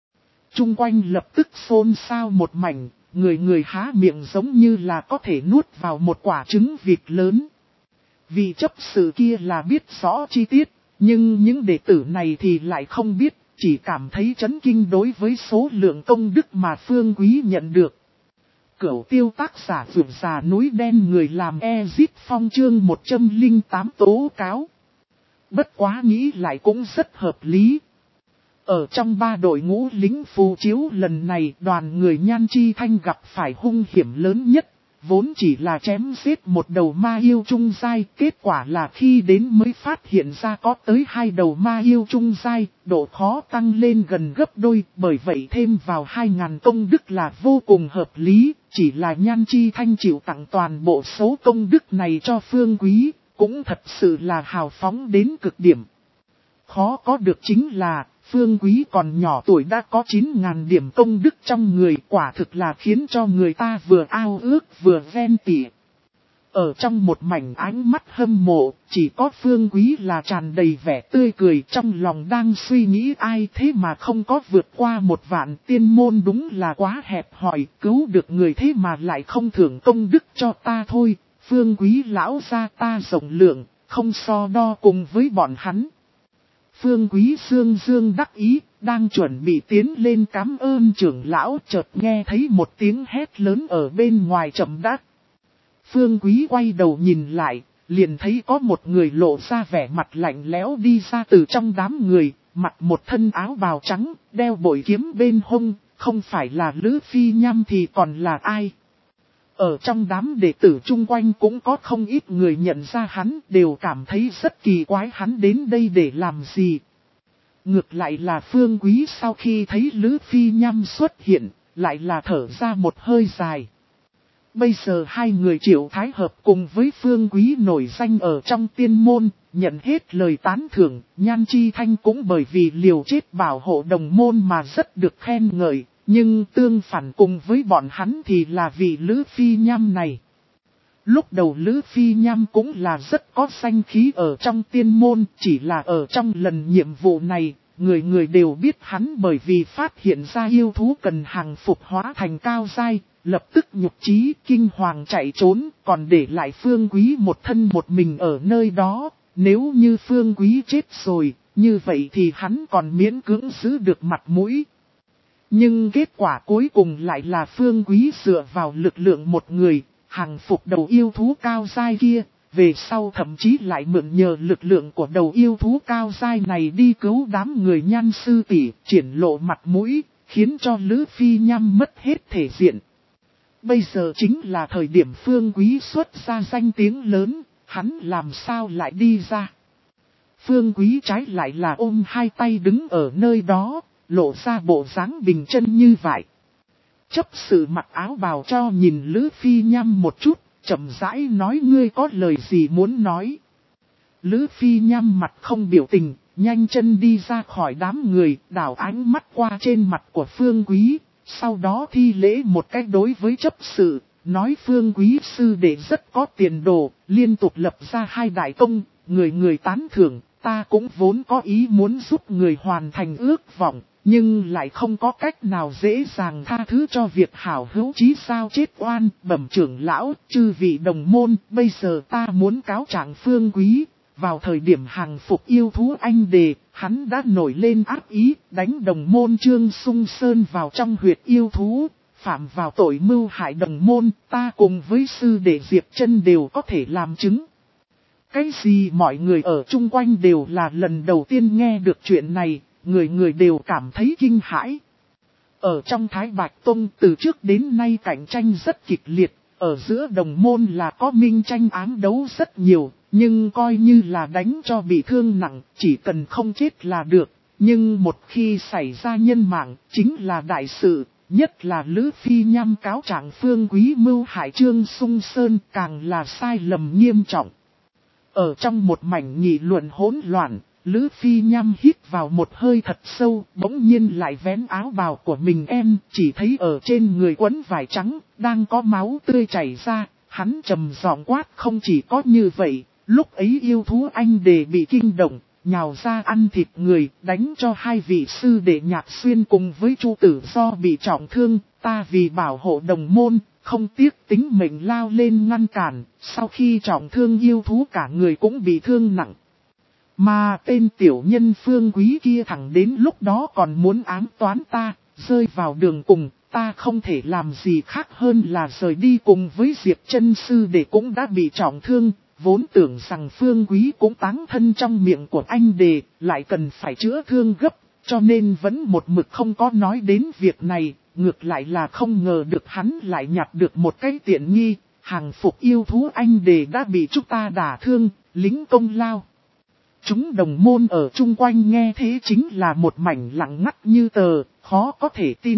Trung quanh lập tức xôn xao một mảnh, người người há miệng giống như là có thể nuốt vào một quả trứng vịt lớn. Vì chấp sự kia là biết rõ chi tiết, nhưng những đệ tử này thì lại không biết, chỉ cảm thấy chấn kinh đối với số lượng công đức mà Phương Quý nhận được. Cửu tiêu tác giả vượt già núi đen người làm Ezit Phong chương một trăm lẻ tám tố cáo. Bất quá nghĩ lại cũng rất hợp lý. Ở trong ba đội ngũ lính phù chiếu lần này đoàn người Nhan Chi Thanh gặp phải hung hiểm lớn nhất. Vốn chỉ là chém giết một đầu ma yêu trung giai, kết quả là khi đến mới phát hiện ra có tới hai đầu ma yêu trung giai, độ khó tăng lên gần gấp đôi, bởi vậy thêm vào hai nghìn công đức là vô cùng hợp lý, chỉ là Nhan Chi Thanh chịu tặng toàn bộ số công đức này cho Phương Quý, cũng thật sự là hào phóng đến cực điểm. Khó có được chính là, Phương Quý còn nhỏ tuổi đã có chín nghìn điểm công đức trong người, quả thực là khiến cho người ta vừa ao ước vừa ghen tị. Ở trong một mảnh ánh mắt hâm mộ, chỉ có Phương Quý là tràn đầy vẻ tươi cười, trong lòng đang suy nghĩ ai thế mà không có vượt qua một vạn, tiên môn đúng là quá hẹp hòi, cứu được người thế mà lại không thưởng công đức cho ta thôi. Phương Quý lão gia ta rộng lượng, không so đo cùng với bọn hắn. Phương Quý dương dương đắc ý, đang chuẩn bị tiến lên cảm ơn trưởng lão, chợt nghe thấy một tiếng hét lớn ở bên ngoài chậm đắc. Phương Quý quay đầu nhìn lại, liền thấy có một người lộ ra vẻ mặt lạnh lẽo đi ra từ trong đám người, mặc một thân áo bào trắng, đeo bội kiếm bên hông, không phải là Lữ Phi Nham thì còn là ai. Ở trong đám đệ tử chung quanh cũng có không ít người nhận ra hắn, đều cảm thấy rất kỳ quái hắn đến đây để làm gì. Ngược lại là Phương Quý sau khi thấy Lữ Phi Nham xuất hiện, lại là thở ra một hơi dài. Bây giờ hai người Triệu Thái Hợp cùng với Phương Quý nổi danh ở trong tiên môn, nhận hết lời tán thưởng, Nhan Chi Thanh cũng bởi vì liều chết bảo hộ đồng môn mà rất được khen ngợi. Nhưng tương phản cùng với bọn hắn thì là vị Lữ Phi Nham này. Lúc đầu Lữ Phi Nham cũng là rất có danh khí ở trong tiên môn, chỉ là ở trong lần nhiệm vụ này, người người đều biết hắn bởi vì phát hiện ra yêu thú cần hàng phục hóa thành cao giai, lập tức nhục chí kinh hoàng chạy trốn, còn để lại Phương Quý một thân một mình ở nơi đó. Nếu như Phương Quý chết rồi, như vậy thì hắn còn miễn cưỡng giữ được mặt mũi. Nhưng kết quả cuối cùng lại là Phương Quý dựa vào lực lượng một người, hàng phục đầu yêu thú cao giai kia, về sau thậm chí lại mượn nhờ lực lượng của đầu yêu thú cao giai này đi cứu đám người Nhan sư tỷ, triển lộ mặt mũi, khiến cho Lữ Phi Nham mất hết thể diện. Bây giờ chính là thời điểm Phương Quý xuất ra danh tiếng lớn, hắn làm sao lại đi ra. Phương Quý trái lại là ôm hai tay đứng ở nơi đó, lộ ra bộ dáng bình chân như vậy. Chấp sự mặc áo bào cho nhìn Lữ Phi Nham một chút, chậm rãi nói ngươi có lời gì muốn nói. Lữ Phi Nham mặt không biểu tình, nhanh chân đi ra khỏi đám người, đảo ánh mắt qua trên mặt của Phương Quý, sau đó thi lễ một cách đối với chấp sự, nói Phương Quý sư đệ rất có tiền đồ, liên tục lập ra hai đại công, người người tán thưởng, ta cũng vốn có ý muốn giúp người hoàn thành ước vọng. Nhưng lại không có cách nào dễ dàng tha thứ cho việc hảo hữu chí sao chết oan, bẩm trưởng lão, chư vị đồng môn, bây giờ ta muốn cáo trạng Phương Quý. Vào thời điểm hàng phục yêu thú anh đề, hắn đã nổi lên ác ý, đánh đồng môn Trương Sung Sơn vào trong huyệt yêu thú, phạm vào tội mưu hại đồng môn, ta cùng với sư đệ Diệp Chân đều có thể làm chứng. Cái gì mọi người ở chung quanh đều là lần đầu tiên nghe được chuyện này. Người người đều cảm thấy kinh hãi. Ở trong Thái Bạch Tông từ trước đến nay cạnh tranh rất kịch liệt, ở giữa đồng môn là có minh tranh ám đấu rất nhiều, nhưng coi như là đánh cho bị thương nặng, chỉ cần không chết là được. Nhưng một khi xảy ra nhân mạng, chính là đại sự, nhất là Lữ Phi Nham cáo trạng Phương Quý mưu hại Trương Sung Sơn càng là sai lầm nghiêm trọng. Ở trong một mảnh nghị luận hỗn loạn, Lữ Phi Nham hít vào một hơi thật sâu, bỗng nhiên lại vén áo bào của mình em, chỉ thấy ở trên người quấn vải trắng, đang có máu tươi chảy ra, hắn trầm giọng quát không chỉ có như vậy, lúc ấy yêu thú anh đề bị kinh động, nhào ra ăn thịt người, đánh cho hai vị sư đệ Nhạc Xuyên cùng với Chu Tử Do bị trọng thương, ta vì bảo hộ đồng môn, không tiếc tính mệnh lao lên ngăn cản, sau khi trọng thương yêu thú cả người cũng bị thương nặng. Mà tên tiểu nhân Phương Quý kia thẳng đến lúc đó còn muốn ám toán ta, rơi vào đường cùng, ta không thể làm gì khác hơn là rời đi cùng với Diệp Chân sư để cũng đã bị trọng thương, vốn tưởng rằng Phương Quý cũng táng thân trong miệng của anh đề, lại cần phải chữa thương gấp, cho nên vẫn một mực không có nói đến việc này, ngược lại là không ngờ được hắn lại nhặt được một cái tiện nghi, hàng phục yêu thú anh đề đã bị chúng ta đả thương, lính công lao. Chúng đồng môn ở chung quanh nghe thế chính là một mảnh lặng ngắt như tờ, khó có thể tin.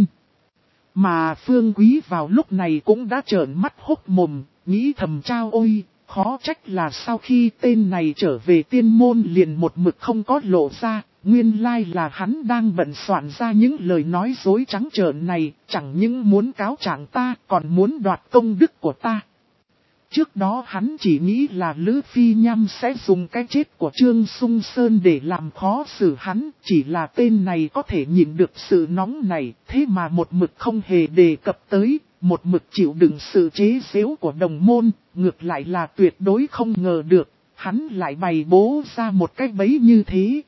Mà Phương Quý vào lúc này cũng đã trợn mắt hốc mồm, nghĩ thầm trao ôi, khó trách là sau khi tên này trở về tiên môn liền một mực không có lộ ra, nguyên lai là hắn đang bận soạn ra những lời nói dối trắng trợn này, chẳng những muốn cáo trạng ta còn muốn đoạt công đức của ta. Trước đó hắn chỉ nghĩ là Lữ Phi Nham sẽ dùng cái chết của Trương Sung Sơn để làm khó xử hắn, chỉ là tên này có thể nhìn được sự nóng này, thế mà một mực không hề đề cập tới, một mực chịu đựng sự chế giễu của đồng môn, ngược lại là tuyệt đối không ngờ được, hắn lại bày bố ra một cái bẫy như thế.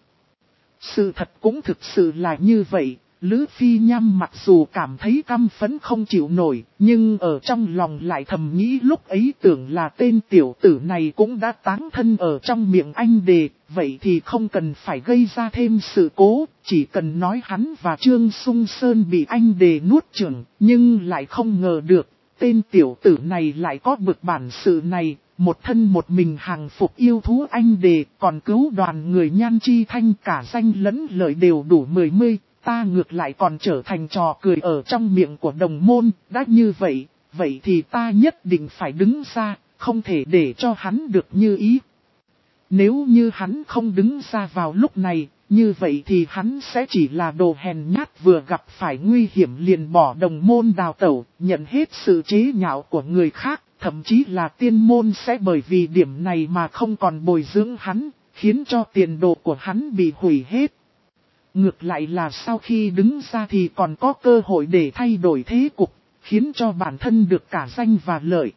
Sự thật cũng thực sự là như vậy. Lữ Phi Nham mặc dù cảm thấy căm phẫn không chịu nổi, nhưng ở trong lòng lại thầm nghĩ lúc ấy tưởng là tên tiểu tử này cũng đã táng thân ở trong miệng anh đề, vậy thì không cần phải gây ra thêm sự cố, chỉ cần nói hắn và Trương Sung Sơn bị anh đề nuốt chửng, nhưng lại không ngờ được, tên tiểu tử này lại có bực bản sự này, một thân một mình hàng phục yêu thú anh đề, còn cứu đoàn người Nhan Chi Thanh cả danh lẫn lợi đều đủ mười mươi. Ta ngược lại còn trở thành trò cười ở trong miệng của đồng môn, đã như vậy, vậy thì ta nhất định phải đứng ra, không thể để cho hắn được như ý. Nếu như hắn không đứng ra vào lúc này, như vậy thì hắn sẽ chỉ là đồ hèn nhát vừa gặp phải nguy hiểm liền bỏ đồng môn đào tẩu, nhận hết sự chế nhạo của người khác, thậm chí là tiên môn sẽ bởi vì điểm này mà không còn bồi dưỡng hắn, khiến cho tiền đồ của hắn bị hủy hết. Ngược lại là sau khi đứng ra thì còn có cơ hội để thay đổi thế cục, khiến cho bản thân được cả danh và lợi.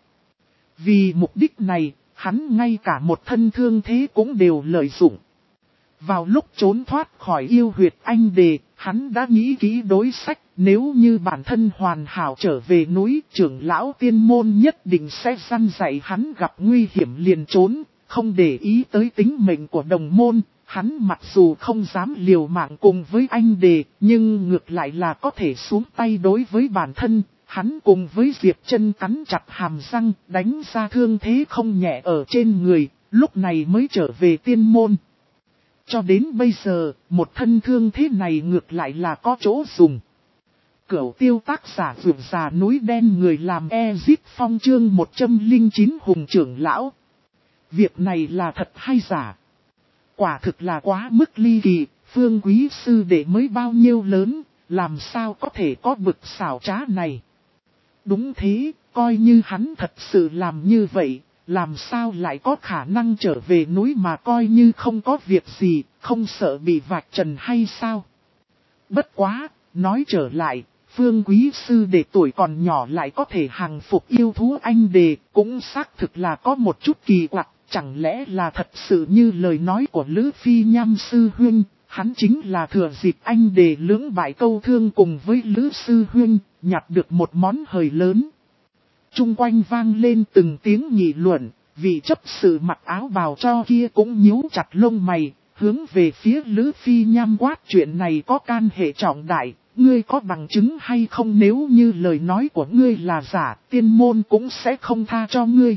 Vì mục đích này, hắn ngay cả một thân thương thế cũng đều lợi dụng. Vào lúc trốn thoát khỏi yêu huyệt anh đề, hắn đã nghĩ kỹ đối sách, nếu như bản thân hoàn hảo trở về núi, trưởng lão tiên môn nhất định sẽ săn dạy hắn gặp nguy hiểm liền trốn, không để ý tới tính mệnh của đồng môn. Hắn mặc dù không dám liều mạng cùng với anh đề, nhưng ngược lại là có thể xuống tay đối với bản thân. Hắn cùng với Diệp Chân cắn chặt hàm răng, đánh ra thương thế không nhẹ ở trên người, lúc này mới trở về tiên môn. Cho đến bây giờ, một thân thương thế này ngược lại là có chỗ dùng. Cửu tiêu tác giả vượt già núi đen người làm Ezip Phong chương một trăm lẻ chín hùng trưởng lão. Việc này là thật hay giả? Quả thực là quá mức ly kỳ, Phương quý sư đệ mới bao nhiêu lớn, làm sao có thể có bực xảo trá này. Đúng thế, coi như hắn thật sự làm như vậy, làm sao lại có khả năng trở về núi mà coi như không có việc gì, không sợ bị vạch trần hay sao? Bất quá, nói trở lại, Phương quý sư đệ tuổi còn nhỏ lại có thể hàng phục yêu thú anh đề, cũng xác thực là có một chút kỳ quặc. Chẳng lẽ là thật sự như lời nói của Lữ Phi Nham sư huynh, hắn chính là thừa dịp anh đề lưỡng bại câu thương cùng với Lữ sư huynh, nhặt được một món hời lớn. Trung quanh vang lên từng tiếng nghị luận, vị chấp sự mặc áo bào cho kia cũng nhíu chặt lông mày, hướng về phía Lữ Phi Nham quát chuyện này có can hệ trọng đại, ngươi có bằng chứng hay không, nếu như lời nói của ngươi là giả, tiên môn cũng sẽ không tha cho ngươi.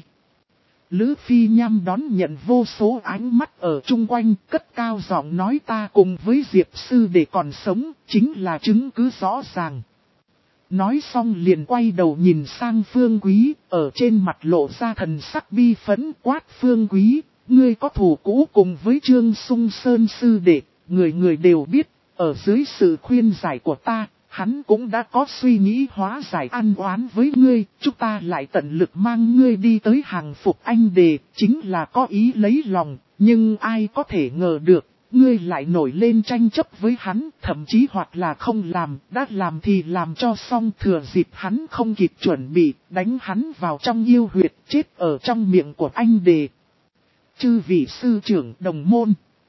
Lữ Phi Nham đón nhận vô số ánh mắt ở chung quanh, cất cao giọng nói ta cùng với Diệp sư để còn sống, chính là chứng cứ rõ ràng. Nói xong liền quay đầu nhìn sang Phương Quý, ở trên mặt lộ ra thần sắc bi phẫn quát Phương Quý, ngươi có thù cũ cùng với Trương Sung Sơn sư đệ, người người đều biết, ở dưới sự khuyên giải của ta. Hắn cũng đã có suy nghĩ hóa giải ăn oán với ngươi, chúng ta lại tận lực mang ngươi đi tới hàng phục anh đề, chính là có ý lấy lòng, nhưng ai có thể ngờ được, ngươi lại nổi lên tranh chấp với hắn, thậm chí hoặc là không làm, đã làm thì làm cho xong, thừa dịp hắn không kịp chuẩn bị, đánh hắn vào trong yêu huyệt, chết ở trong miệng của anh đề. Chư vị sư trưởng đồng môn.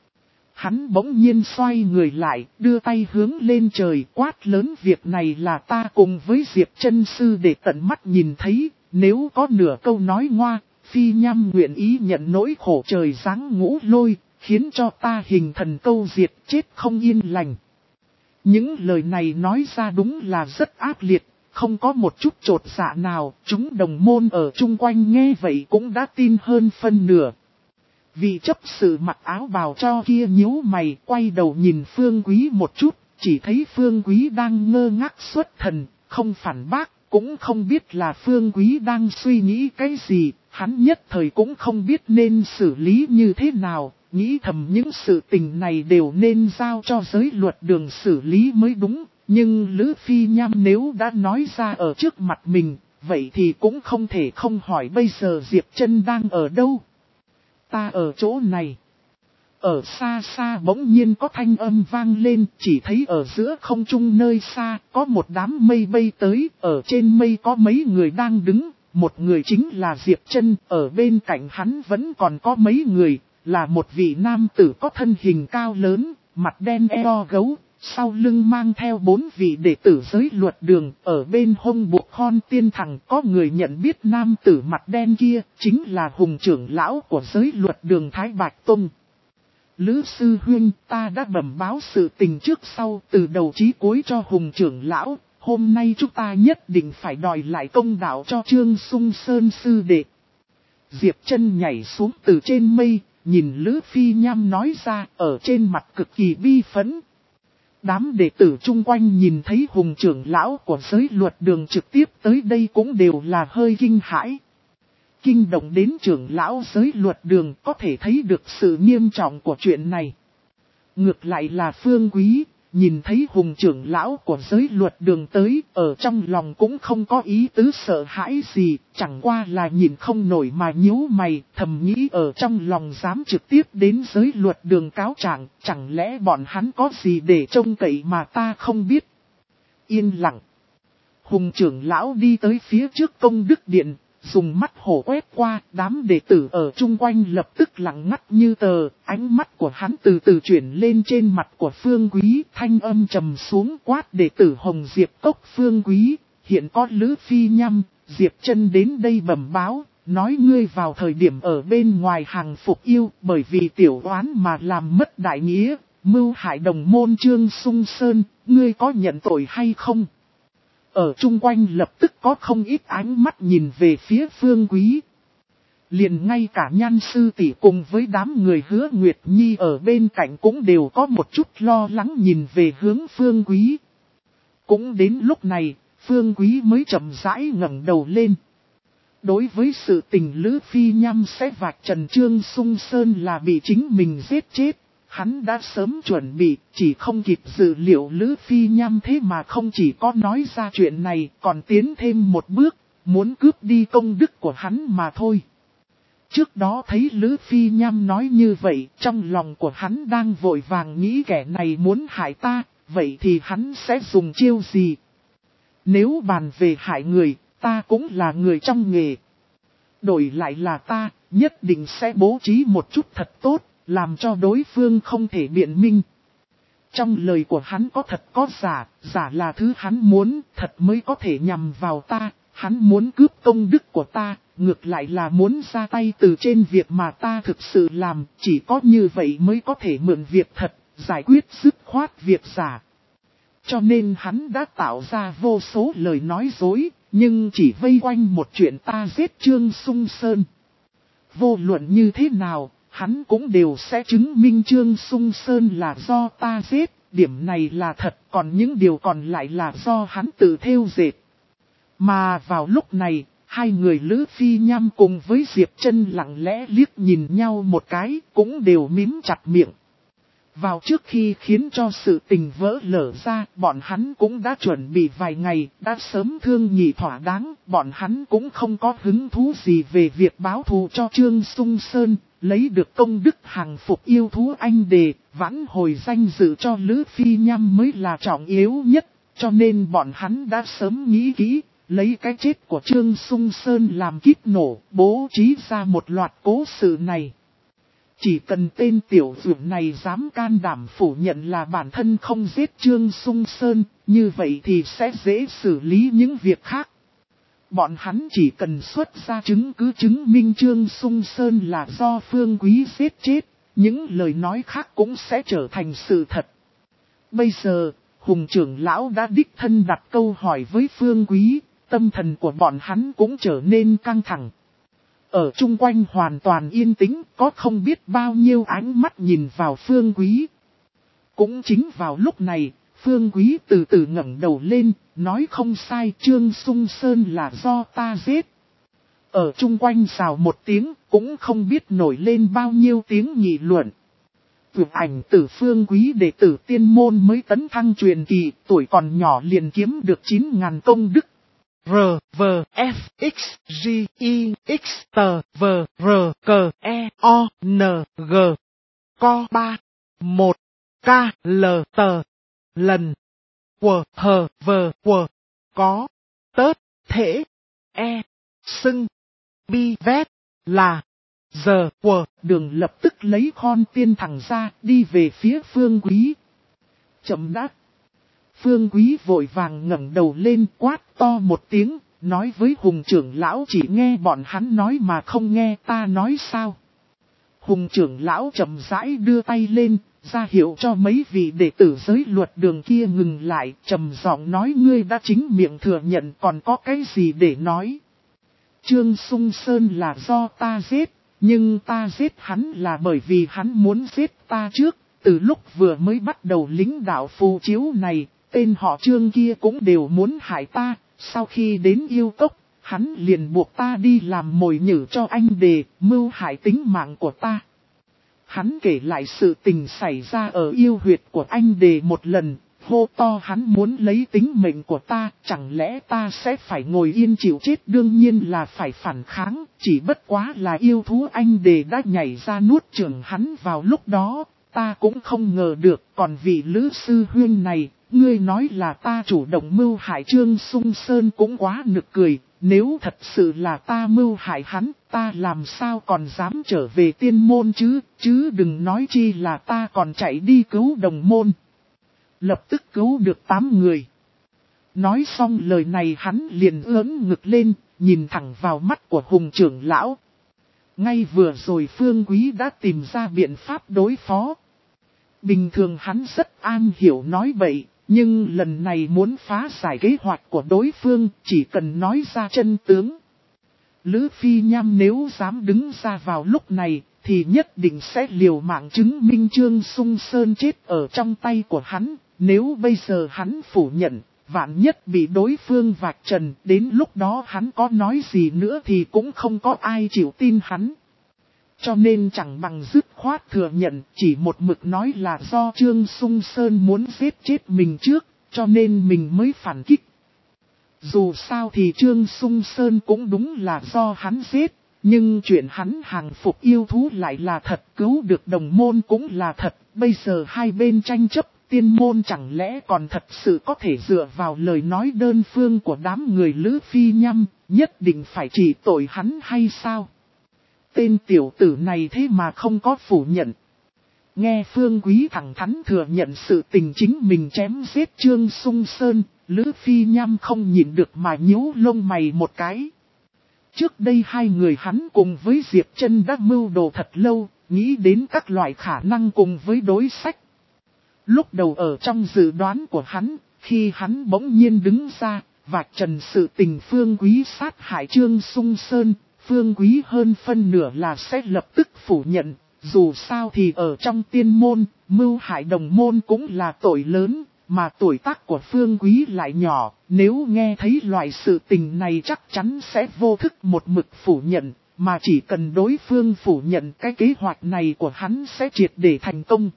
Hắn bỗng nhiên xoay người lại, đưa tay hướng lên trời quát lớn việc này là ta cùng với Diệp Chân sư để tận mắt nhìn thấy, nếu có nửa câu nói ngoa, Phi Nham nguyện ý nhận nỗi khổ trời giáng ngũ lôi, khiến cho ta hình thần câu diệt chết không yên lành. Những lời này nói ra đúng là rất ác liệt, không có một chút trột dạ nào, chúng đồng môn ở chung quanh nghe vậy cũng đã tin hơn phân nửa. Vị chấp sự mặc áo bào cho kia nhíu mày quay đầu nhìn Phương Quý một chút, chỉ thấy Phương Quý đang ngơ ngác xuất thần, không phản bác, cũng không biết là Phương Quý đang suy nghĩ cái gì, hắn nhất thời cũng không biết nên xử lý như thế nào, nghĩ thầm những sự tình này đều nên giao cho giới luật đường xử lý mới đúng, nhưng Lữ Phi Nham nếu đã nói ra ở trước mặt mình, vậy thì cũng không thể không hỏi bây giờ Diệp Chân đang ở đâu. Ta ở chỗ này. Ở xa xa bỗng nhiên có thanh âm vang lên, chỉ thấy ở giữa không trung nơi xa, có một đám mây bay tới, ở trên mây có mấy người đang đứng, một người chính là Diệp Chân, ở bên cạnh hắn vẫn còn có mấy người, là một vị nam tử có thân hình cao lớn, mặt đen eo gấu, sau lưng mang theo bốn vị đệ tử giới luật đường, ở bên hông buộc khon tiên thẳng có người nhận biết nam tử mặt đen kia, chính là hùng trưởng lão của giới luật đường Thái Bạch Tông. Lữ sư huynh, ta đã bẩm báo sự tình trước sau từ đầu chí cuối cho hùng trưởng lão, hôm nay chúng ta nhất định phải đòi lại công đạo cho Trương Sung Sơn sư đệ. Diệp Chân nhảy xuống từ trên mây, nhìn Lữ Phi Nham nói ra, ở trên mặt cực kỳ bi phẫn. Đám đệ tử chung quanh nhìn thấy hùng trưởng lão của giới luật đường trực tiếp tới đây cũng đều là hơi kinh hãi. Kinh động đến trưởng lão giới luật đường có thể thấy được sự nghiêm trọng của chuyện này. Ngược lại là Phương Quý, nhìn thấy Hùng trưởng lão của giới luật đường tới, ở trong lòng cũng không có ý tứ sợ hãi gì, chẳng qua là nhìn không nổi mà nhíu mày, thầm nghĩ ở trong lòng dám trực tiếp đến giới luật đường cáo trạng, chẳng lẽ bọn hắn có gì để trông cậy mà ta không biết. Yên lặng. Hùng trưởng lão đi tới phía trước công đức điện, dùng mắt hổ quét qua, đám đệ tử ở chung quanh lập tức lặng ngắt như tờ, ánh mắt của hắn từ từ chuyển lên trên mặt của Phương Quý, thanh âm trầm xuống quát đệ tử Hồng Diệp Cốc. Phương Quý, hiện có Lữ Phi Nhăm, Diệp Chân đến đây bẩm báo, nói ngươi vào thời điểm ở bên ngoài hàng phục yêu, bởi vì tiểu oán mà làm mất đại nghĩa, mưu hại đồng môn Trương Sung Sơn, ngươi có nhận tội hay không? Ở chung quanh lập tức có không ít ánh mắt nhìn về phía Phương Quý. Liền ngay cả Nhan sư tỷ cùng với đám người Hứa Nguyệt Nhi ở bên cạnh cũng đều có một chút lo lắng nhìn về hướng Phương Quý. Cũng đến lúc này, Phương Quý mới chậm rãi ngẩng đầu lên. Đối với sự tình Lữ Phi Nham sẽ vạch trần Trương Sung Sơn là bị chính mình giết chết, hắn đã sớm chuẩn bị, chỉ không kịp dự liệu Lữ Phi Nham thế mà không chỉ có nói ra chuyện này, còn tiến thêm một bước, muốn cướp đi công đức của hắn mà thôi. Trước đó thấy Lữ Phi Nham nói như vậy, trong lòng của hắn đang vội vàng nghĩ kẻ này muốn hại ta, vậy thì hắn sẽ dùng chiêu gì? Nếu bàn về hại người, ta cũng là người trong nghề. Đổi lại là ta, nhất định sẽ bố trí một chút thật tốt, làm cho đối phương không thể biện minh. Trong lời của hắn có thật có giả, giả là thứ hắn muốn, thật mới có thể nhằm vào ta, hắn muốn cướp công đức của ta, ngược lại là muốn ra tay từ trên việc mà ta thực sự làm, chỉ có như vậy mới có thể mượn việc thật, giải quyết dứt khoát việc giả. Cho nên hắn đã tạo ra vô số lời nói dối, nhưng chỉ vây quanh một chuyện ta giết Trương Sung Sơn. Vô luận như thế nào, hắn cũng đều sẽ chứng minh Trương Sung Sơn là do ta giết, điểm này là thật, còn những điều còn lại là do hắn tự thêu dệt. Mà vào lúc này, hai người Lữ Phi Nham cùng với Diệp Chân lặng lẽ liếc nhìn nhau một cái, cũng đều mím chặt miệng. Vào trước khi khiến cho sự tình vỡ lở ra, bọn hắn cũng đã chuẩn bị vài ngày, đã sớm thương nghị thỏa đáng, bọn hắn cũng không có hứng thú gì về việc báo thù cho Trương Sung Sơn, lấy được công đức hàng phục yêu thú anh đề, vãn hồi danh dự cho Lữ Phi Nham mới là trọng yếu nhất, cho nên bọn hắn đã sớm nghĩ kỹ, lấy cái chết của Trương Sung Sơn làm kíp nổ, bố trí ra một loạt cố sự này. Chỉ cần tên tiểu dược này dám can đảm phủ nhận là bản thân không giết Trương Sung Sơn, như vậy thì sẽ dễ xử lý những việc khác. Bọn hắn chỉ cần xuất ra chứng cứ chứng minh Trương Sung Sơn là do Phương Quý giết chết, những lời nói khác cũng sẽ trở thành sự thật. Bây giờ, Hùng trưởng lão đã đích thân đặt câu hỏi với Phương Quý, tâm thần của bọn hắn cũng trở nên căng thẳng. Ở chung quanh hoàn toàn yên tĩnh, có không biết bao nhiêu ánh mắt nhìn vào Phương Quý. Cũng chính vào lúc này, Phương Quý từ từ ngẩng đầu lên, nói không sai, Trương Sung Sơn là do ta giết. Ở chung quanh xào một tiếng, cũng không biết nổi lên bao nhiêu tiếng nghị luận. Vượt ảnh tử Phương Quý đệ tử tiên môn mới tấn thăng truyền kỳ, tuổi còn nhỏ liền kiếm được chín ngàn công đức. R, V, F, X, G, I, X, T, V, R, C, E, O, N, G. Co ba, một, K, L, T. Lần. Quờ, hờ, vờ, quờ. Có. Tớt, thể. E. Sưng. Bi, vét. Là. Giờ, quờ. Đường lập tức lấy khon tiên thẳng ra, đi về phía Phương Quý. Chậm đáp. Phương Quý vội vàng ngẩng đầu lên quát to một tiếng, nói với Hùng trưởng lão chỉ nghe bọn hắn nói mà không nghe ta nói sao. Hùng trưởng lão chậm rãi đưa tay lên, ra hiệu cho mấy vị đệ tử giới luật đường kia ngừng lại, trầm giọng nói ngươi đã chính miệng thừa nhận còn có cái gì để nói. Trương Sung Sơn là do ta giết, nhưng ta giết hắn là bởi vì hắn muốn giết ta trước, từ lúc vừa mới bắt đầu lính đạo phù chiếu này. Tên họ Trương kia cũng đều muốn hại ta, sau khi đến yêu cốc, hắn liền buộc ta đi làm mồi nhử cho anh đề, mưu hại tính mạng của ta. Hắn kể lại sự tình xảy ra ở yêu huyệt của anh Đề một lần, hô to hắn muốn lấy tính mệnh của ta, chẳng lẽ ta sẽ phải ngồi yên chịu chết? Đương nhiên là phải phản kháng, chỉ bất quá là yêu thú anh Đề đã nhảy ra nuốt chửng hắn vào lúc đó, ta cũng không ngờ được. Còn vị Lữ sư huynh này, ngươi nói là ta chủ động mưu hại Trương Sung Sơn cũng quá nực cười, nếu thật sự là ta mưu hại hắn, ta làm sao còn dám trở về tiên môn chứ, chứ đừng nói chi là ta còn chạy đi cứu đồng môn. Lập tức cứu được tám người. Nói xong lời này hắn liền ớn ngực lên, nhìn thẳng vào mắt của Hùng trưởng lão. Ngay vừa rồi Phương Quý đã tìm ra biện pháp đối phó. Bình thường hắn rất an hiểu nói bậy, nhưng lần này muốn phá giải kế hoạch của đối phương chỉ cần nói ra chân tướng. Lữ Phi Nham nếu dám đứng ra vào lúc này thì nhất định sẽ liều mạng chứng minh Trương Sung Sơn chết ở trong tay của hắn. Nếu bây giờ hắn phủ nhận, vạn nhất bị đối phương vạch trần, đến lúc đó hắn có nói gì nữa thì cũng không có ai chịu tin hắn. Cho nên chẳng bằng dứt khoát thừa nhận, chỉ một mực nói là do Trương Sung Sơn muốn giết chết mình trước, cho nên mình mới phản kích. Dù sao thì Trương Sung Sơn cũng đúng là do hắn giết, nhưng chuyện hắn hàng phục yêu thú lại là thật, cứu được đồng môn cũng là thật, bây giờ hai bên tranh chấp. Tiên môn chẳng lẽ còn thật sự có thể dựa vào lời nói đơn phương của đám người Lữ Phi Nham, nhất định phải trị tội hắn hay sao? Tên tiểu tử này thế mà không có phủ nhận. Nghe Phương Quý thẳng thắn thừa nhận sự tình chính mình chém giết Trương Sung Sơn, Lữ Phi Nham không nhịn được mà nhíu lông mày một cái. Trước đây hai người hắn cùng với Diệp Trân đã mưu đồ thật lâu, nghĩ đến các loại khả năng cùng với đối sách. Lúc đầu ở trong dự đoán của hắn, khi hắn bỗng nhiên đứng ra, vạch trần sự tình Phương Quý sát hại Trương Sung Sơn, Phương Quý hơn phân nửa là sẽ lập tức phủ nhận, dù sao thì ở trong tiên môn, mưu hại đồng môn cũng là tội lớn, mà tuổi tác của Phương Quý lại nhỏ, nếu nghe thấy loại sự tình này chắc chắn sẽ vô thức một mực phủ nhận, mà chỉ cần đối phương phủ nhận cái kế hoạch này của hắn sẽ triệt để thành công.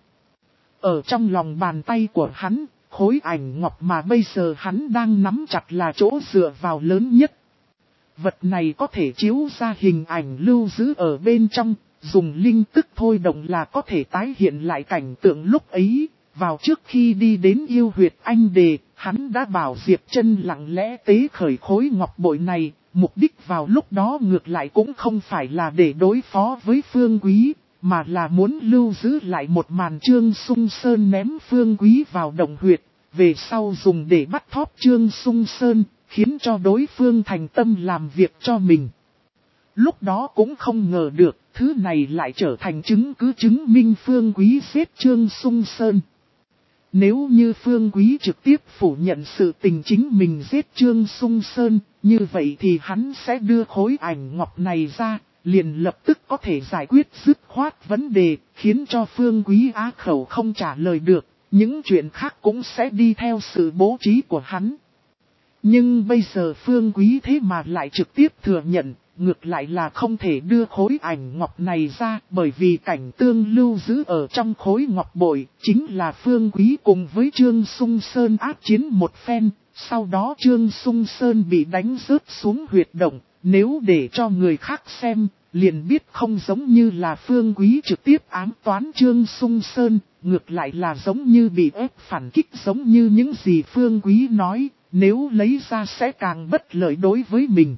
Ở trong lòng bàn tay của hắn, khối ảnh ngọc mà bây giờ hắn đang nắm chặt là chỗ dựa vào lớn nhất. Vật này có thể chiếu ra hình ảnh lưu giữ ở bên trong, dùng linh tức thôi động là có thể tái hiện lại cảnh tượng lúc ấy. Vào trước khi đi đến yêu huyệt anh Đề, hắn đã bảo Diệp Trân lặng lẽ tế khởi khối ngọc bội này, mục đích vào lúc đó ngược lại cũng không phải là để đối phó với Phương Quý, mà là muốn lưu giữ lại một màn Trương Sung Sơn ném Phương Quý vào động huyệt, về sau dùng để bắt thóp Trương Sung Sơn, khiến cho đối phương thành tâm làm việc cho mình. Lúc đó cũng không ngờ được, thứ này lại trở thành chứng cứ chứng minh Phương Quý giết Trương Sung Sơn. Nếu như Phương Quý trực tiếp phủ nhận sự tình chính mình giết Trương Sung Sơn, như vậy thì hắn sẽ đưa khối ảnh ngọc này ra, liền lập tức có thể giải quyết dứt khoát vấn đề, khiến cho Phương Quý á khẩu không trả lời được, những chuyện khác cũng sẽ đi theo sự bố trí của hắn. Nhưng bây giờ Phương Quý thế mà lại trực tiếp thừa nhận, ngược lại là không thể đưa khối ảnh ngọc này ra, bởi vì cảnh tương lưu giữ ở trong khối ngọc bội, chính là Phương Quý cùng với Trương Sung Sơn ác chiến một phen, sau đó Trương Sung Sơn bị đánh rớt xuống huyệt động, nếu để cho người khác xem, liền biết không giống như là Phương Quý trực tiếp ám toán Trương Sung Sơn, ngược lại là giống như bị ép phản kích giống như những gì Phương Quý nói, nếu lấy ra sẽ càng bất lợi đối với mình.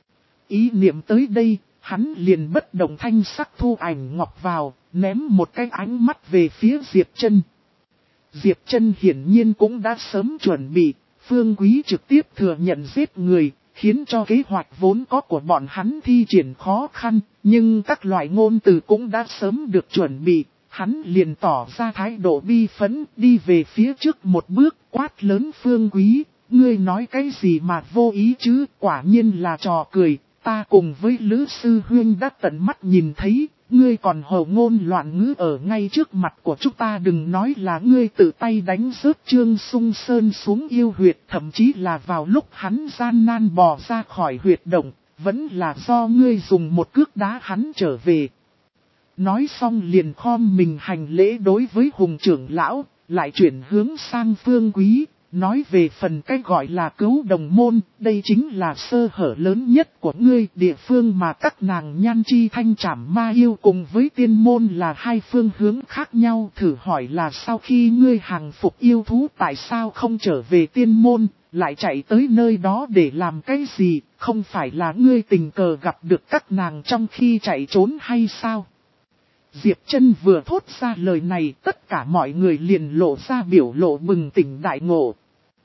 Ý niệm tới đây, hắn liền bất động thanh sắc thu ảnh ngọc vào, ném một cái ánh mắt về phía Diệp Trân. Diệp Trân hiển nhiên cũng đã sớm chuẩn bị, Phương Quý trực tiếp thừa nhận giết người, khiến cho kế hoạch vốn có của bọn hắn thi triển khó khăn, nhưng các loại ngôn từ cũng đã sớm được chuẩn bị, hắn liền tỏ ra thái độ bi phẫn, đi về phía trước một bước, quát lớn Phương Quý, ngươi nói cái gì mà vô ý chứ, quả nhiên là trò cười, ta cùng với Lữ Sư Huyên đã tận mắt nhìn thấy, ngươi còn hồ ngôn loạn ngữ ở ngay trước mặt của chúng ta, đừng nói là ngươi tự tay đánh rớt Trương Sung Sơn xuống yêu huyệt, thậm chí là vào lúc hắn gian nan bò ra khỏi huyệt động, vẫn là do ngươi dùng một cước đá hắn trở về. Nói xong liền khom mình hành lễ đối với Hùng trưởng lão, lại chuyển hướng sang Phương Quý, nói về phần cái gọi là cứu đồng môn, đây chính là sơ hở lớn nhất của ngươi. Địa phương mà các nàng Nhan Chi Thanh trảm ma yêu cùng với tiên môn là hai phương hướng khác nhau. Thử hỏi là sau khi ngươi hàng phục yêu thú tại sao không trở về tiên môn, lại chạy tới nơi đó để làm cái gì, không phải là ngươi tình cờ gặp được các nàng trong khi chạy trốn hay sao? Diệp Trân vừa thốt ra lời này, tất cả mọi người liền lộ ra biểu lộ bừng tỉnh đại ngộ.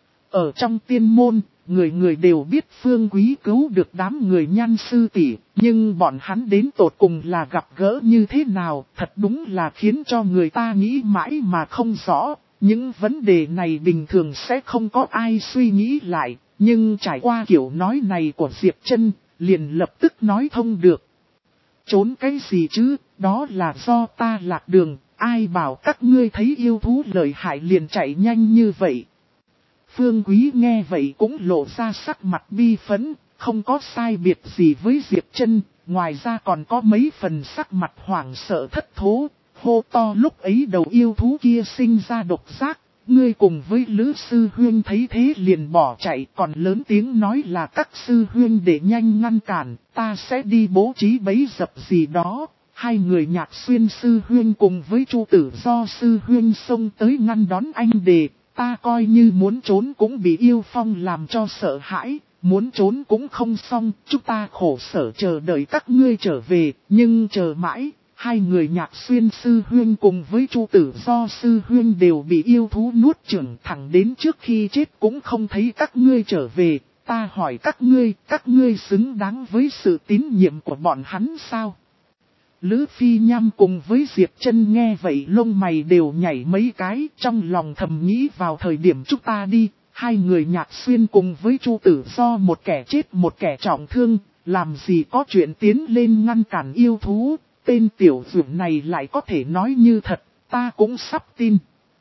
Ở trong tiên môn, người người đều biết Phương Quý cứu được đám người Nhan sư tỷ, nhưng bọn hắn đến tột cùng là gặp gỡ như thế nào, thật đúng là khiến cho người ta nghĩ mãi mà không rõ. Những vấn đề này bình thường sẽ không có ai suy nghĩ lại, nhưng trải qua kiểu nói này của Diệp Trân, liền lập tức nói thông được. Trốn cái gì chứ, đó là do ta lạc đường, ai bảo các ngươi thấy yêu thú lợi hại liền chạy nhanh như vậy. Phương Quý nghe vậy cũng lộ ra sắc mặt bi phấn, không có sai biệt gì với Diệp Trân, ngoài ra còn có mấy phần sắc mặt hoảng sợ thất thố, hô to lúc ấy đầu yêu thú kia sinh ra độc giác, ngươi cùng với Lữ Sư Huyên thấy thế liền bỏ chạy, còn lớn tiếng nói là các Sư Huyên để nhanh ngăn cản, ta sẽ đi bố trí bẫy dập gì đó. Hai người Nhạc Xuyên Sư Huyên cùng với Chu Tử Do Sư Huyên xông tới ngăn đón anh Đề. Ta coi như muốn trốn cũng bị yêu phong làm cho sợ hãi, muốn trốn cũng không xong, chúng ta khổ sở chờ đợi các ngươi trở về, nhưng chờ mãi, hai người Nhạc Xuyên Sư Huyên cùng với Chu Tử Do Sư Huyên đều bị yêu thú nuốt chửng, thẳng đến trước khi chết cũng không thấy các ngươi trở về, ta hỏi các ngươi, các ngươi xứng đáng với sự tín nhiệm của bọn hắn sao? Lữ Phi Nham cùng với Diệp Trân nghe vậy lông mày đều nhảy mấy cái, trong lòng thầm nghĩ vào thời điểm chúng ta đi, hai người Nhạc Xuyên cùng với Chu Tử Do một kẻ chết một kẻ trọng thương, làm gì có chuyện tiến lên ngăn cản yêu thú, tên tiểu dược này lại có thể nói như thật, ta cũng sắp tin.